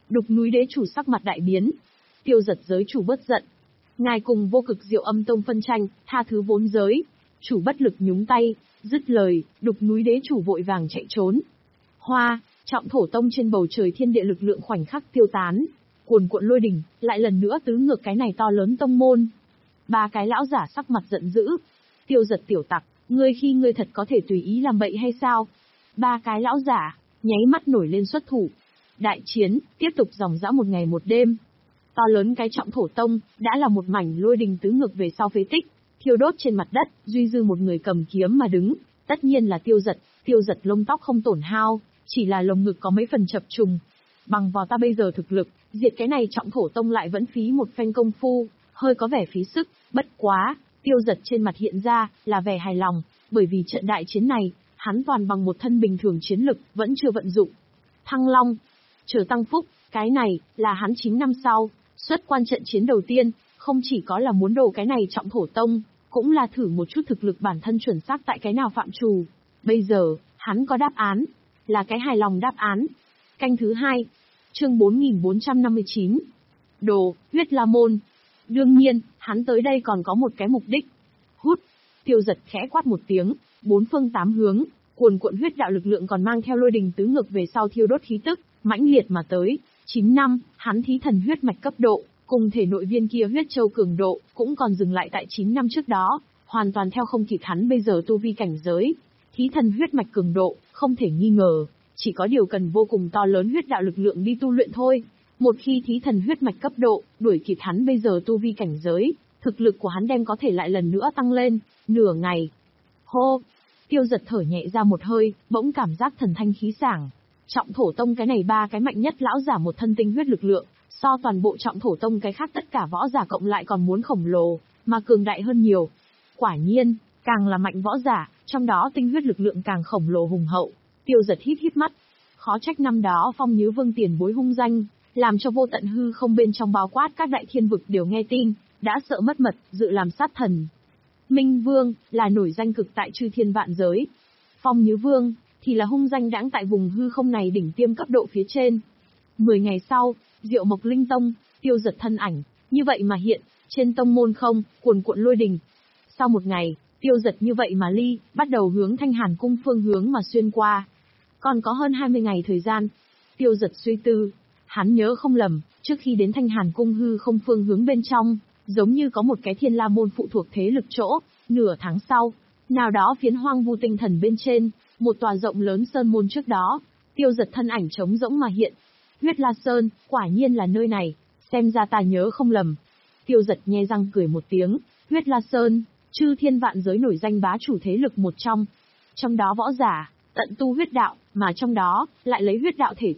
Đục núi đế chủ sắc mặt đại biến. Tiêu Giật giới chủ bớt giận. Ngài cùng Vô Cực Diệu Âm Tông phân tranh, tha thứ vốn giới. Chủ bất lực nhúng tay, dứt lời, đục núi đế chủ vội vàng chạy trốn. Hoa, Trọng Thổ Tông trên bầu trời thiên địa lực lượng khoảnh khắc tiêu tán. Cuồn cuộn lôi đỉnh, lại lần nữa tứ ngược cái này to lớn tông môn. Ba cái lão giả sắc mặt giận dữ. Tiêu Giật tiểu tặc, ngươi khi ngươi thật có thể tùy ý làm bậy hay sao? Ba cái lão giả, nháy mắt nổi lên xuất thủ. Đại chiến, tiếp tục dòng dã một ngày một đêm. To lớn cái Trọng Thổ Tông, đã là một mảnh lôi đình tứ ngược về sau phế tích, thiêu đốt trên mặt đất, duy dư một người cầm kiếm mà đứng, tất nhiên là Tiêu Giật. Tiêu Giật lông tóc không tổn hao, chỉ là lồng ngực có mấy phần chập trùng. Bằng vào ta bây giờ thực lực, diệt cái này Trọng Thổ Tông lại vẫn phí một phen công phu, hơi có vẻ phí sức, bất quá, Tiêu Giật trên mặt hiện ra là vẻ hài lòng, bởi vì trận đại chiến này, hắn toàn bằng một thân bình thường chiến lực, vẫn chưa vận dụng. Thăng Long, chờ tăng phúc, cái này là hắn chín năm sau, xuất quan trận chiến đầu tiên, không chỉ có là muốn đồ cái này Trọng Thổ Tông, cũng là thử một chút thực lực bản thân chuẩn xác tại cái nào phạm trù. Bây giờ, hắn có đáp án, là cái hài lòng đáp án. Canh thứ hai, chương bốn nghìn bốn trăm năm mươi chín. Đồ, huyết la môn. Đương nhiên, hắn tới đây còn có một cái mục đích. Hút, Tiêu Giật khẽ quát một tiếng, bốn phương tám hướng, cuồn cuộn huyết đạo lực lượng còn mang theo lôi đình tứ ngược về sau thiêu đốt khí tức, mãnh liệt mà tới. chín năm, hắn thí thần huyết mạch cấp độ, cùng thể nội viên kia huyết châu cường độ, cũng còn dừng lại tại chín năm trước đó, hoàn toàn theo không kịp hắn bây giờ tu vi cảnh giới. Thí thần huyết mạch cường độ, không thể nghi ngờ, chỉ có điều cần vô cùng to lớn huyết đạo lực lượng đi tu luyện thôi. Một khi thí thần huyết mạch cấp độ, đuổi kịp hắn bây giờ tu vi cảnh giới, thực lực của hắn đem có thể lại lần nữa tăng lên, nửa ngày. Hô! Tiêu Giật thở nhẹ ra một hơi, bỗng cảm giác thần thanh khí sảng. Trọng Thổ Tông cái này ba cái mạnh nhất lão giả một thân tinh huyết lực lượng, so toàn bộ Trọng Thổ Tông cái khác tất cả võ giả cộng lại còn muốn khổng lồ, mà cường đại hơn nhiều. Quả nhiên, càng là mạnh võ giả, trong đó tinh huyết lực lượng càng khổng lồ hùng hậu. Tiêu Giật híp híp mắt. Khó trách năm đó Phong Nhứ Vương tiền bối hung danh, làm cho vô tận hư không bên trong bao quát các đại thiên vực đều nghe tin, đã sợ mất mật, dự làm sát thần. Minh Vương, là nổi danh cực tại chư thiên vạn giới. Phong Nhứ Vương, thì là hung danh đãng tại vùng hư không này đỉnh tiêm cấp độ phía trên. Mười ngày sau, Diệu Mộc Linh Tông, Tiêu Giật thân ảnh, như vậy mà hiện, trên tông môn không, cuồn cuộn lôi đình. Sau một ngày, Tiêu Giật như vậy mà ly, bắt đầu hướng Thanh Hàn Cung phương hướng mà xuyên qua. Còn có hơn hai mươi ngày thời gian. Tiêu Giật suy tư, hắn nhớ không lầm, trước khi đến Thanh Hàn Cung hư không phương hướng bên trong, giống như có một cái Thiên La môn phụ thuộc thế lực chỗ, nửa tháng sau, nào đó phiến hoang vu tinh thần bên trên, một tòa rộng lớn sơn môn trước đó, Tiêu Giật thân ảnh trống rỗng mà hiện. Huyết La Sơn, quả nhiên là nơi này, xem ra ta nhớ không lầm. Tiêu Giật nhe răng cười một tiếng, Huyết La Sơn, chư thiên vạn giới nổi danh bá chủ thế lực một trong. Trong đó võ giả, tận tu huyết đạo, mà trong đó, lại lấy huyết đạo thể